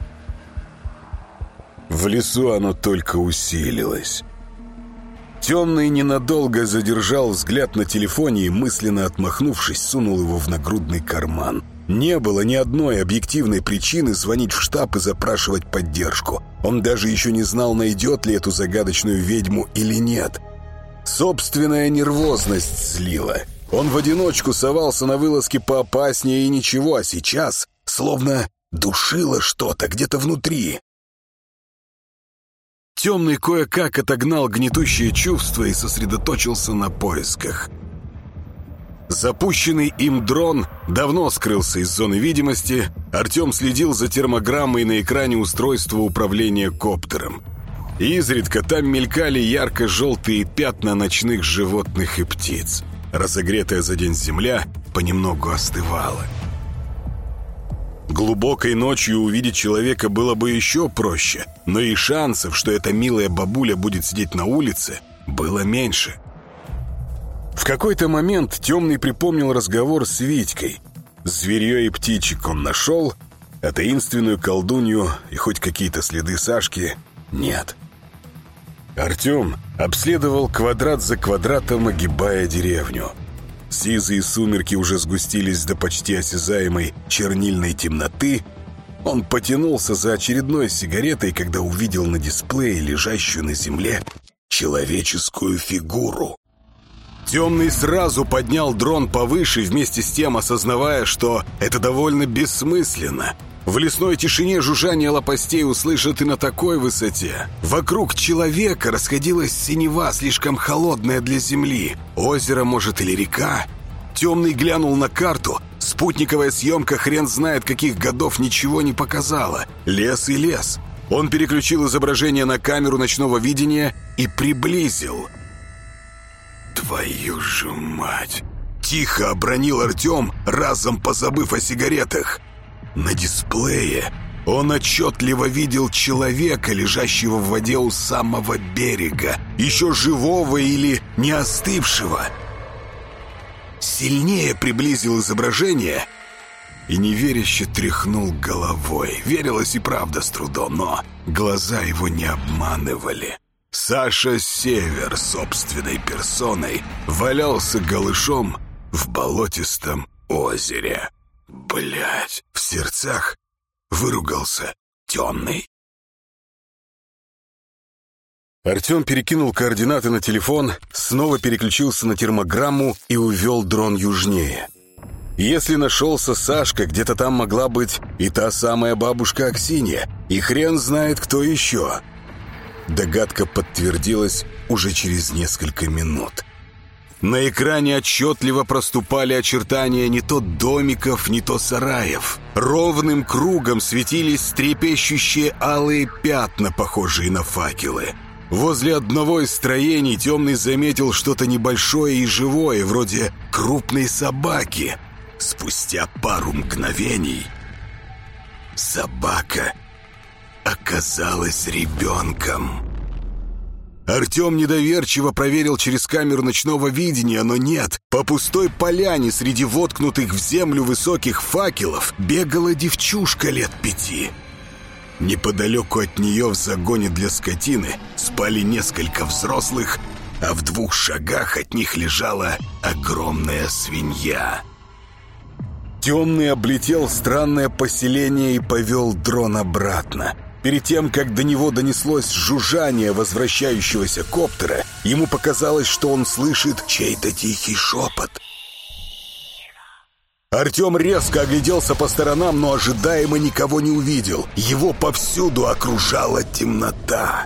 В лесу оно только усилилось. Темный ненадолго задержал взгляд на телефоне и, мысленно отмахнувшись, сунул его в нагрудный карман. Не было ни одной объективной причины звонить в штаб и запрашивать поддержку. Он даже еще не знал, найдет ли эту загадочную ведьму или нет. Собственная нервозность злила. Он в одиночку совался на вылазки поопаснее и ничего, а сейчас словно душило что-то где-то внутри. Темный кое-как отогнал гнетущие чувства и сосредоточился на поисках. Запущенный им дрон давно скрылся из зоны видимости. Артем следил за термограммой на экране устройства управления коптером. Изредка там мелькали ярко-желтые пятна ночных животных и птиц. Разогретая за день земля понемногу остывала. Глубокой ночью увидеть человека было бы еще проще, но и шансов, что эта милая бабуля будет сидеть на улице, было меньше. В какой-то момент Темный припомнил разговор с Витькой. Зверье и птичек он нашел, а таинственную колдунью и хоть какие-то следы Сашки нет. Артем обследовал квадрат за квадратом, огибая деревню. Сизые сумерки уже сгустились до почти осязаемой чернильной темноты. Он потянулся за очередной сигаретой, когда увидел на дисплее лежащую на земле человеческую фигуру. Темный сразу поднял дрон повыше, вместе с тем осознавая, что это довольно бессмысленно. В лесной тишине жужжание лопастей услышат и на такой высоте. Вокруг человека расходилась синева, слишком холодная для земли. Озеро, может, или река? Темный глянул на карту. Спутниковая съемка хрен знает каких годов ничего не показала. Лес и лес. Он переключил изображение на камеру ночного видения и приблизил. «Твою же мать!» Тихо обронил Артем, разом позабыв о сигаретах. На дисплее он отчетливо видел человека, лежащего в воде у самого берега, еще живого или не остывшего. Сильнее приблизил изображение и неверяще тряхнул головой. Верилось и правда с трудом, но глаза его не обманывали. Саша Север собственной персоной валялся голышом в болотистом озере. Блять, в сердцах выругался Темный. Артем перекинул координаты на телефон, снова переключился на термограмму и увел дрон южнее. Если нашелся Сашка, где-то там могла быть и та самая бабушка Аксинья, и хрен знает кто еще. Догадка подтвердилась уже через несколько минут. На экране отчетливо проступали очертания не то домиков, не то сараев. Ровным кругом светились трепещущие алые пятна, похожие на факелы. Возле одного из строений Темный заметил что-то небольшое и живое, вроде крупной собаки. Спустя пару мгновений собака оказалась ребенком. Артем недоверчиво проверил через камеру ночного видения, но нет. По пустой поляне среди воткнутых в землю высоких факелов бегала девчушка лет 5. Неподалеку от нее в загоне для скотины спали несколько взрослых, а в 2 шагах от них лежала огромная свинья. Темный облетел странное поселение и повел дрон обратно. Перед тем, как до него донеслось жужжание возвращающегося коптера, ему показалось, что он слышит чей-то тихий шепот. Артем резко огляделся по сторонам, но ожидаемо никого не увидел. Его повсюду окружала темнота.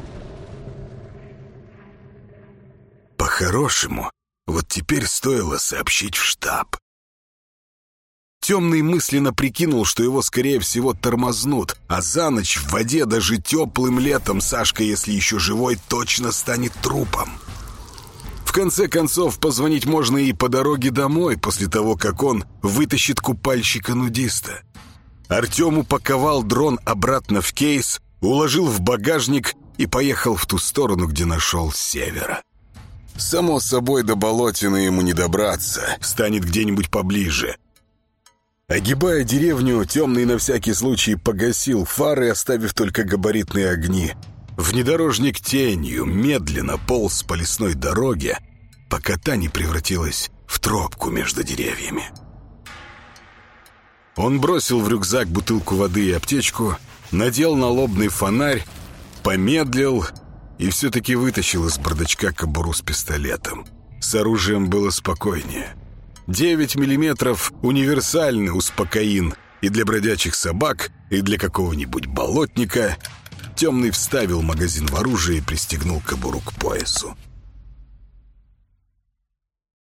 По-хорошему, вот теперь стоило сообщить в штаб. Темный мысленно прикинул, что его, скорее всего, тормознут, а за ночь в воде даже теплым летом Сашка, если еще живой, точно станет трупом. В конце концов, позвонить можно и по дороге домой, после того, как он вытащит купальщика-нудиста. Артем упаковал дрон обратно в кейс, уложил в багажник и поехал в ту сторону, где нашел Севера. Само собой, до Болотины ему не добраться, станет где-нибудь поближе. Огибая деревню, Темный на всякий случай погасил фары, оставив только габаритные огни. Внедорожник тенью медленно полз по лесной дороге, пока та не превратилась в тропку между деревьями. Он бросил в рюкзак бутылку воды и аптечку, надел налобный фонарь, помедлил и все-таки вытащил из бардачка кобуру с пистолетом. С оружием было спокойнее. 9 миллиметров — универсальный успокоин и для бродячих собак, и для какого-нибудь болотника. Темный вставил магазин в оружие и пристегнул кобуру к поясу.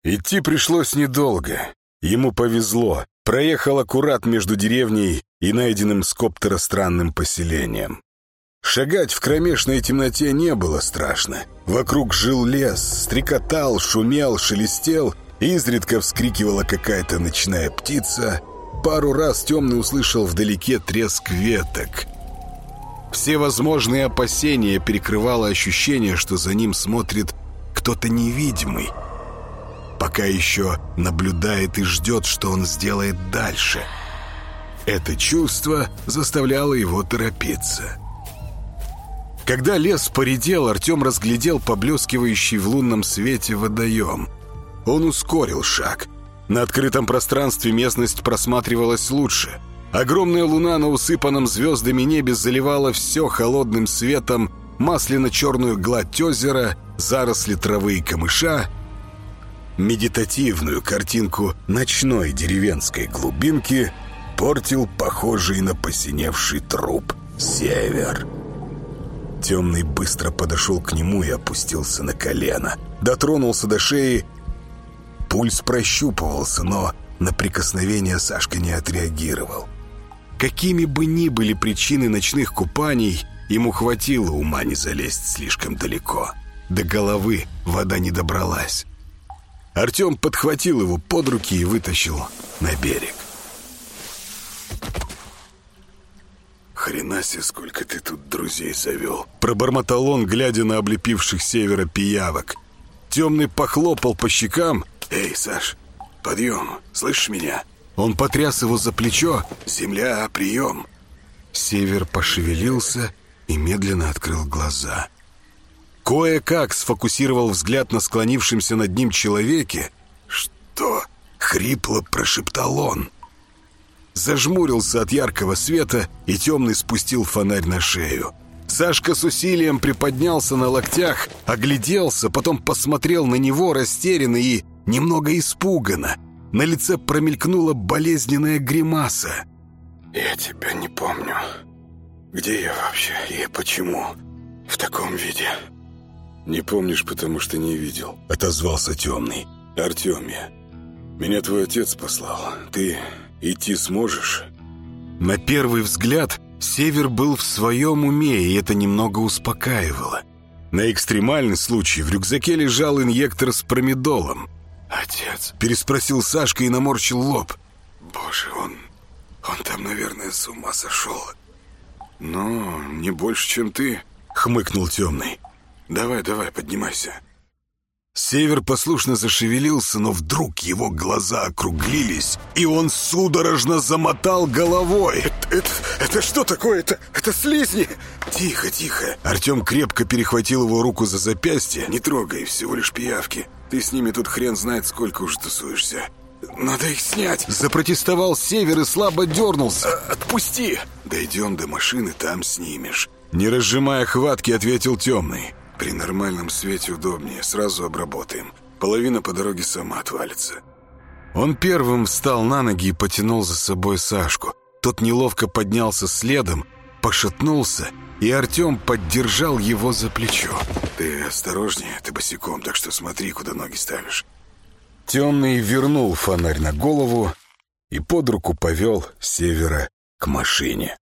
Идти пришлось недолго. Ему повезло. Проехал аккурат между деревней и найденным с коптера странным поселением. Шагать в кромешной темноте не было страшно. Вокруг жил лес, стрекотал, шумел, шелестел, изредка вскрикивала какая-то ночная птица. Пару раз Темный услышал вдалеке треск веток. Все возможные опасения перекрывало ощущение, что за ним смотрит кто-то невидимый. Пока еще наблюдает и ждет, что он сделает дальше. Это чувство заставляло его торопиться. Когда лес поредел, Артем разглядел поблескивающий в лунном свете водоем. Он ускорил шаг. На открытом пространстве местность просматривалась лучше. Огромная луна на усыпанном звездами небе заливала все холодным светом, масляно-черную гладь озера, заросли травы и камыша. Медитативную картинку ночной деревенской глубинки портил похожий на посиневший труп север. Темный быстро подошел к нему и опустился на колено. Дотронулся до шеи. Пульс прощупывался, но на прикосновение Сашка не отреагировал. Какими бы ни были причины ночных купаний, ему хватило ума не залезть слишком далеко. До головы вода не добралась. Артем подхватил его под руки и вытащил на берег. «Хрена себе, сколько ты тут друзей завел!» Пробормотал он, глядя на облепивших севера пиявок. Темный похлопал по щекам. «Эй, Саш, подъем, слышишь меня?» Он потряс его за плечо. «Земля, прием!» Север пошевелился и медленно открыл глаза. Кое-как сфокусировал взгляд на склонившемся над ним человеке. «Что?» — хрипло прошептал он. Зажмурился от яркого света, и Темный спустил фонарь на шею. Сашка с усилием приподнялся на локтях, огляделся, потом посмотрел на него растерянно и немного испуганно. На лице промелькнула болезненная гримаса. «Я тебя не помню. Где я вообще и почему в таком виде?» «Не помнишь, потому что не видел», — отозвался Темный. «Артем я. Меня твой отец послал. Ты идти сможешь?» На первый взгляд Север был в своем уме, и это немного успокаивало. На экстремальный случай в рюкзаке лежал инъектор с промедолом. «Отец?» — переспросил Сашка и наморщил лоб. «Боже, он там, наверное, с ума сошел». «Ну, не больше, чем ты», — хмыкнул Темный. Давай, поднимайся». Север послушно зашевелился, но вдруг его глаза округлились, и он судорожно замотал головой. Это что такое? Это слизни! Тихо. Артем крепко перехватил его руку за запястье. «Не трогай, всего лишь пиявки. Ты с ними тут хрен знает, сколько уже тусуешься. Надо их снять!» Запротестовал Север и слабо дернулся. «Отпусти!» «Дойдем до машины, там снимешь». Не разжимая хватки, ответил Темный. «При нормальном свете удобнее, сразу обработаем. Половина по дороге сама отвалится». Он первым встал на ноги и потянул за собой Сашку. Тот неловко поднялся следом, пошатнулся, и Артем поддержал его за плечо. «Ты осторожнее, ты босиком, так что смотри, куда ноги ставишь». Темный вернул фонарь на голову и под руку повел Севера к машине.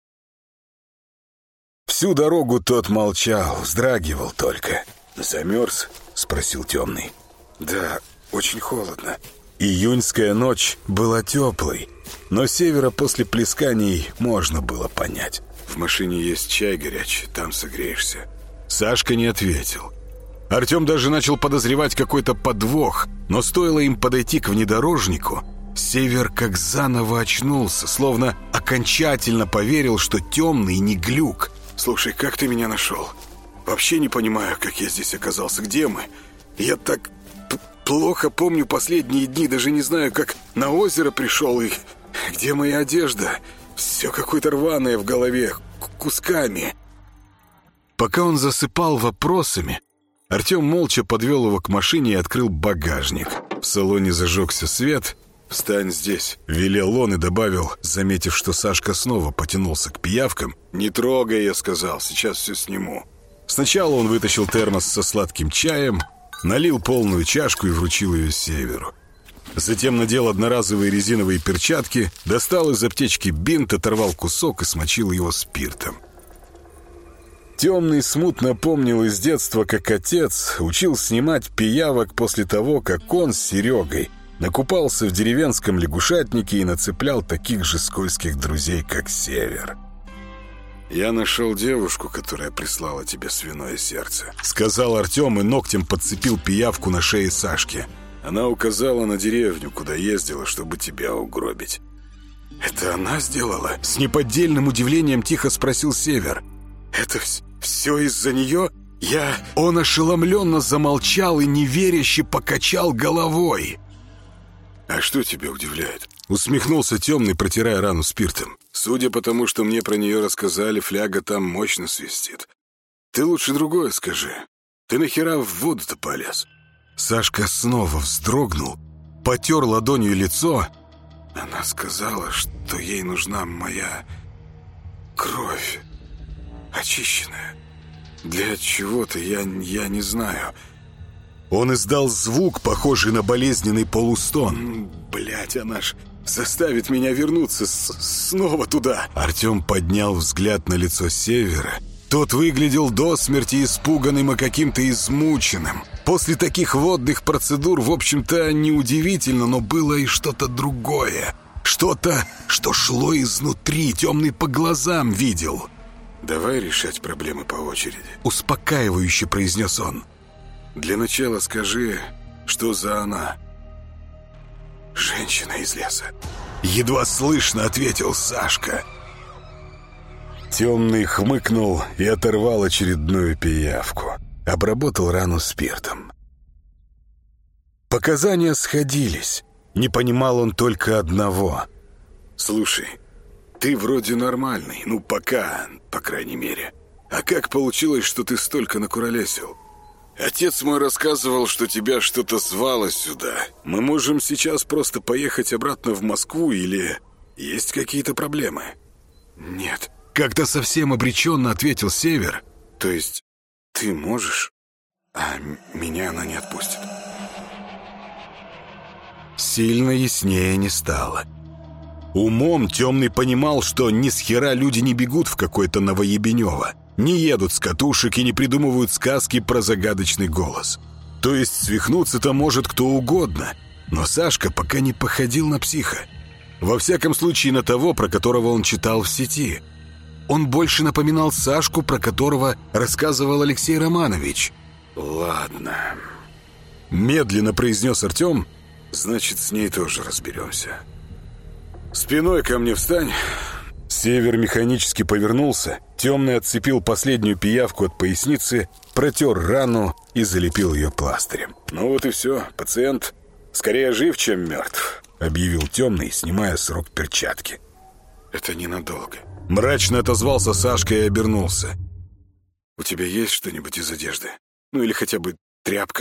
Всю дорогу тот молчал, вздрагивал только. «Замерз?» — спросил Темный. «Да, очень холодно». Июньская ночь была теплой, но Севера после плесканий можно было понять. «В машине есть чай горячий, там согреешься». Сашка не ответил. Артем даже начал подозревать какой-то подвох, но стоило им подойти к внедорожнику, Север как заново очнулся, словно окончательно поверил, что Темный не глюк. «Слушай, как ты меня нашел? Вообще не понимаю, как я здесь оказался. Где мы? Я так плохо помню последние дни, даже не знаю, как на озеро пришел и где моя одежда. Все какое-то рваное в голове, кусками». Пока он засыпал вопросами, Артем молча подвел его к машине и открыл багажник. В салоне зажегся свет. «Встань здесь», — велел он и добавил, заметив, что Сашка снова потянулся к пиявкам. «Не трогай, я сказал, сейчас все сниму». Сначала он вытащил термос со сладким чаем, налил полную чашку и вручил ее Северу. Затем надел одноразовые резиновые перчатки, достал из аптечки бинт, оторвал кусок и смочил его спиртом. Темный смутно помнил из детства, как отец учил снимать пиявок после того, как он с Серегой накупался в деревенском лягушатнике и нацеплял таких же скользких друзей, как Север. «Я нашел девушку, которая прислала тебе свиное сердце», — сказал Артем и ногтем подцепил пиявку на шее Сашки. «Она указала на деревню, куда ездила, чтобы тебя угробить». «Это она сделала?» — с неподдельным удивлением тихо спросил Север. «Это все из-за нее? Он ошеломленно замолчал и неверяще покачал головой. «А что тебя удивляет?» — усмехнулся Темный, протирая рану спиртом. «Судя по тому, что мне про нее рассказали, фляга там мощно свистит. Ты лучше другое скажи. Ты нахера в воду-то полез?» Сашка снова вздрогнул, потер ладонью лицо. «Она сказала, что ей нужна моя кровь, очищенная. Для чего-то я не знаю». Он издал звук, похожий на болезненный полустон. «Блядь, она ж заставит меня вернуться снова туда». Артем поднял взгляд на лицо Севера. Тот выглядел до смерти испуганным и каким-то измученным. После таких водных процедур, в общем-то, неудивительно, но было и что-то другое. Что-то, что шло изнутри, Темный по глазам видел. «Давай решать проблемы по очереди», — успокаивающе произнес он. «Для начала скажи, что за она?» «Женщина из леса», — едва слышно ответил Сашка. Темный хмыкнул и оторвал очередную пиявку. Обработал рану спиртом. Показания сходились. Не понимал он только одного. «Слушай, ты вроде нормальный, пока, по крайней мере. А как получилось, что ты столько накуролесил? Отец мой рассказывал, что тебя что-то звало сюда. Мы можем сейчас просто поехать обратно в Москву или есть какие-то проблемы?» «Нет», — как-то совсем обреченно ответил Север. «То есть ты можешь, а меня она не отпустит?» Сильно яснее не стало. Умом Темный понимал, что ни с хера люди не бегут в какое-то Новоебенево, не едут с катушек и не придумывают сказки про загадочный голос. То есть свихнуться-то может кто угодно, но Сашка пока не походил на психа. Во всяком случае на того, про которого он читал в сети. Он больше напоминал Сашку, про которого рассказывал Алексей Романович. «Ладно», — медленно произнес Артем. «Значит, с ней тоже разберемся. Спиной ко мне встань». Север механически повернулся. Темный отцепил последнюю пиявку от поясницы, протер рану и залепил ее пластырем. «Ну вот и все, пациент скорее жив, чем мертв», — объявил Темный, снимая с рук перчатки. «Это ненадолго». Мрачно отозвался Сашка и обернулся. «У тебя есть что-нибудь из одежды? Или хотя бы тряпка?»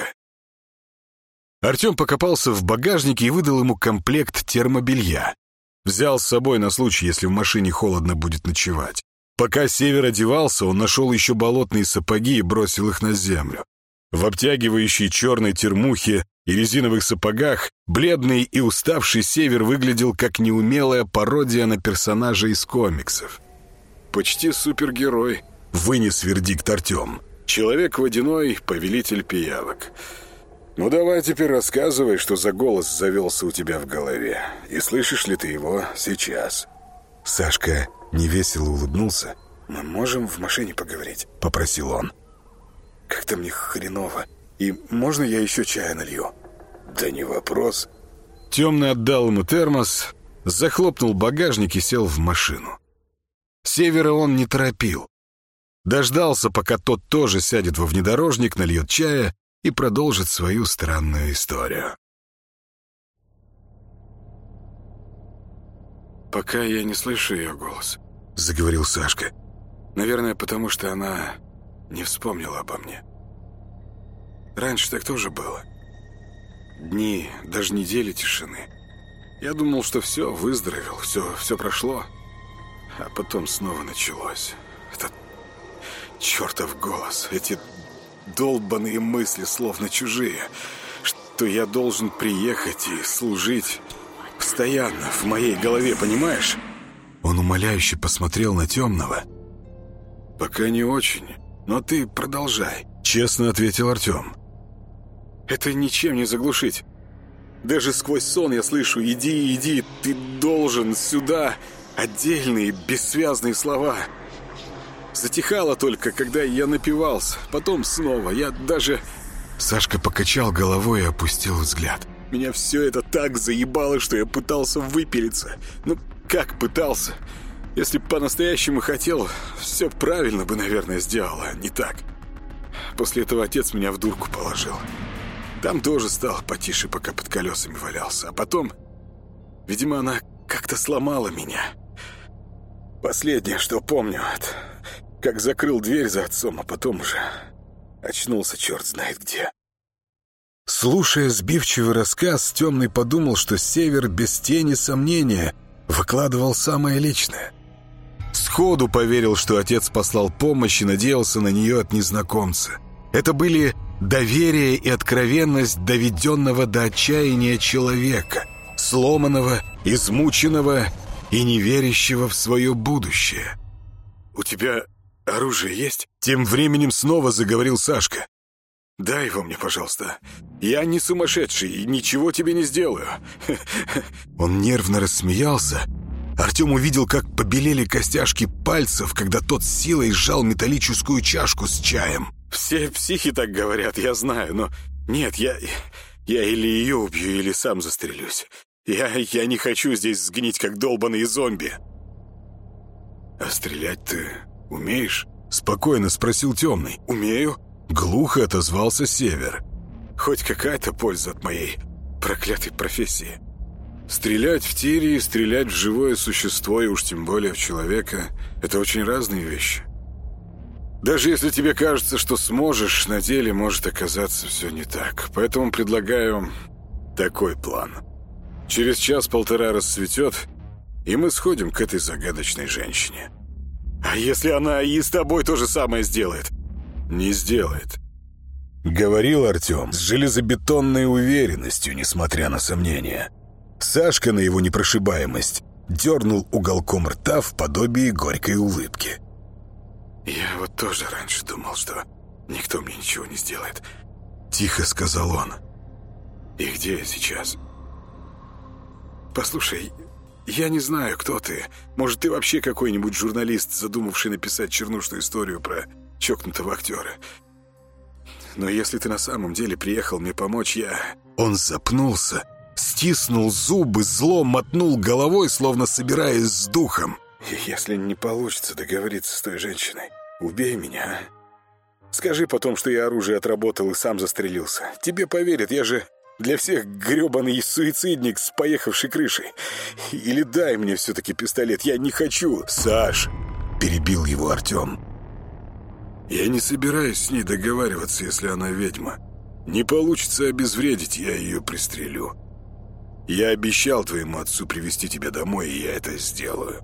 Артем покопался в багажнике и выдал ему комплект термобелья. Взял с собой на случай, если в машине холодно будет ночевать. Пока Север одевался, он нашел еще болотные сапоги и бросил их на землю. В обтягивающей черной термухе и резиновых сапогах бледный и уставший Север выглядел как неумелая пародия на персонажа из комиксов. «Почти супергерой», — вынес вердикт Артем. «Человек водяной, повелитель пиявок. Ну давай теперь рассказывай, что за голос завелся у тебя в голове. И слышишь ли ты его сейчас?» Сашка невесело улыбнулся. «Мы можем в машине поговорить?» — попросил он. «Как-то мне хреново. И можно я еще чая налью?» «Да не вопрос». Темный отдал ему термос, захлопнул багажник и сел в машину. Севера он не торопил. Дождался, пока тот тоже сядет во внедорожник, нальет чая и продолжит свою странную историю. «Пока я не слышу ее голос», — заговорил Сашка. «Наверное, потому что она не вспомнила обо мне. Раньше так тоже было. Дни, даже недели тишины. Я думал, что все, выздоровел, все прошло. А потом снова началось. Этот чертов голос, эти долбаные мысли, словно чужие, что я должен приехать и служить постоянно в моей голове, понимаешь? Он умоляюще посмотрел на Темного. «Пока не очень, но ты продолжай», — честно ответил Артем. «Это ничем не заглушить. Даже сквозь сон я слышу: иди, иди, ты должен сюда». Отдельные, бессвязные слова. Затихало только, когда я напивался. Потом снова. Я даже... Сашка покачал головой и опустил взгляд. Меня все это так заебало, что я пытался выпилиться. Ну, как пытался? Если бы по-настоящему хотел, все правильно бы, наверное, сделал, а не так. После этого отец меня в дурку положил. Там тоже стал потише, пока под колесами валялся. А потом, видимо, она как-то сломала меня. Последнее, что помню, это как закрыл дверь за отцом, а потом уже очнулся черт знает где. Слушая сбивчивый рассказ, Темный подумал, что Север без тени сомнения выкладывал самое личное. Сходу поверил, что отец послал помощь и надеялся на нее от незнакомца. Это были доверие и откровенность доведенного до отчаяния человека, сломанного, измученного и не верящего в свое будущее. «У тебя оружие есть?» Тем временем снова заговорил Сашка. «Дай его мне, пожалуйста. Я не сумасшедший и ничего тебе не сделаю». Он нервно рассмеялся. Артем увидел, как побелели костяшки пальцев, когда тот с силой сжал металлическую чашку с чаем. «Все психи так говорят, я знаю, но... Нет, я или ее убью, или сам застрелюсь. Я не хочу здесь сгнить, как долбаные зомби». «А стрелять ты умеешь?» — спокойно спросил Темный. «Умею», — глухо отозвался Север. «Хоть какая-то польза от моей проклятой профессии. Стрелять в тире и стрелять в живое существо, и уж тем более в человека — это очень разные вещи. Даже если тебе кажется, что сможешь, на деле может оказаться все не так. Поэтому предлагаю такой план. Через час-полтора рассветет, и мы сходим к этой загадочной женщине. А если она и с тобой то же самое сделает?» «Не сделает», — говорил Артем с железобетонной уверенностью, несмотря на сомнения. Сашка на его непрошибаемость дернул уголком рта в подобии горькой улыбки. «Я вот тоже раньше думал, что никто мне ничего не сделает», — тихо сказал он. «И где я сейчас?» «Послушай, я не знаю, кто ты. Может, ты вообще какой-нибудь журналист, задумавший написать чернушную историю про чокнутого актера. Но если ты на самом деле приехал мне помочь, я...» Он запнулся, стиснул зубы, зло мотнул головой, словно собираясь с духом. «Если не получится договориться с той женщиной, убей меня, а? Скажи потом, что я оружие отработал и сам застрелился. Тебе поверят, я же для всех гребаный суицидник с поехавшей крышей. Или дай мне все-таки пистолет, я не хочу». «Саш!» — перебил его Артем. «Я не собираюсь с ней договариваться, если она ведьма. Не получится обезвредить, я ее пристрелю. Я обещал твоему отцу привезти тебя домой, и я это сделаю».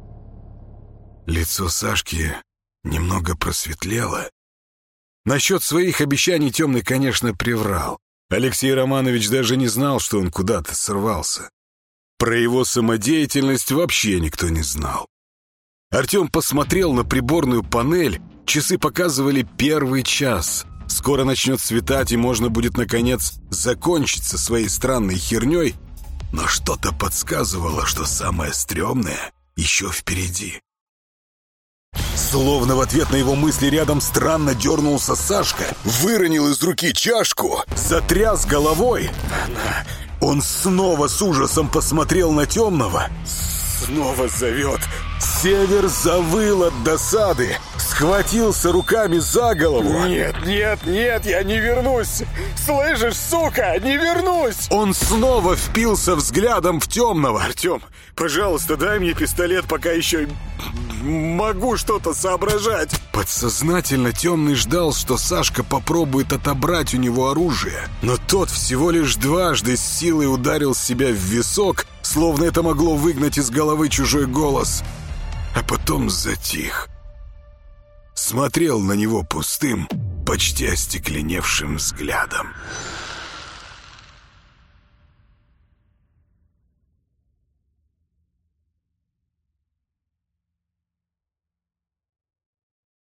Лицо Сашки немного просветлело. Насчет своих обещаний Темный, конечно, приврал. Алексей Романович даже не знал, что он куда-то сорвался. Про его самодеятельность вообще никто не знал. Артем посмотрел на приборную панель. Часы показывали 1 час. Скоро начнет светать, и можно будет, наконец, закончить со своей странной херней. Но что-то подсказывало, что самое стрёмное еще впереди. Словно в ответ на его мысли рядом странно дернулся Сашка, выронил из руки чашку, затряс головой. Он снова с ужасом посмотрел на Темного. Снова зовет. Север завыл от досады, схватился руками за голову. «Нет, нет, нет, я не вернусь! Слышишь, сука, не вернусь!» Он снова впился взглядом в Темного. «Артем, пожалуйста, дай мне пистолет, пока еще могу что-то соображать». Подсознательно Темный ждал, что Сашка попробует отобрать у него оружие. Но тот всего лишь дважды с силой ударил себя в висок, словно это могло выгнать из головы чужой голос. А потом затих. Смотрел на него пустым, почти остекленевшим взглядом.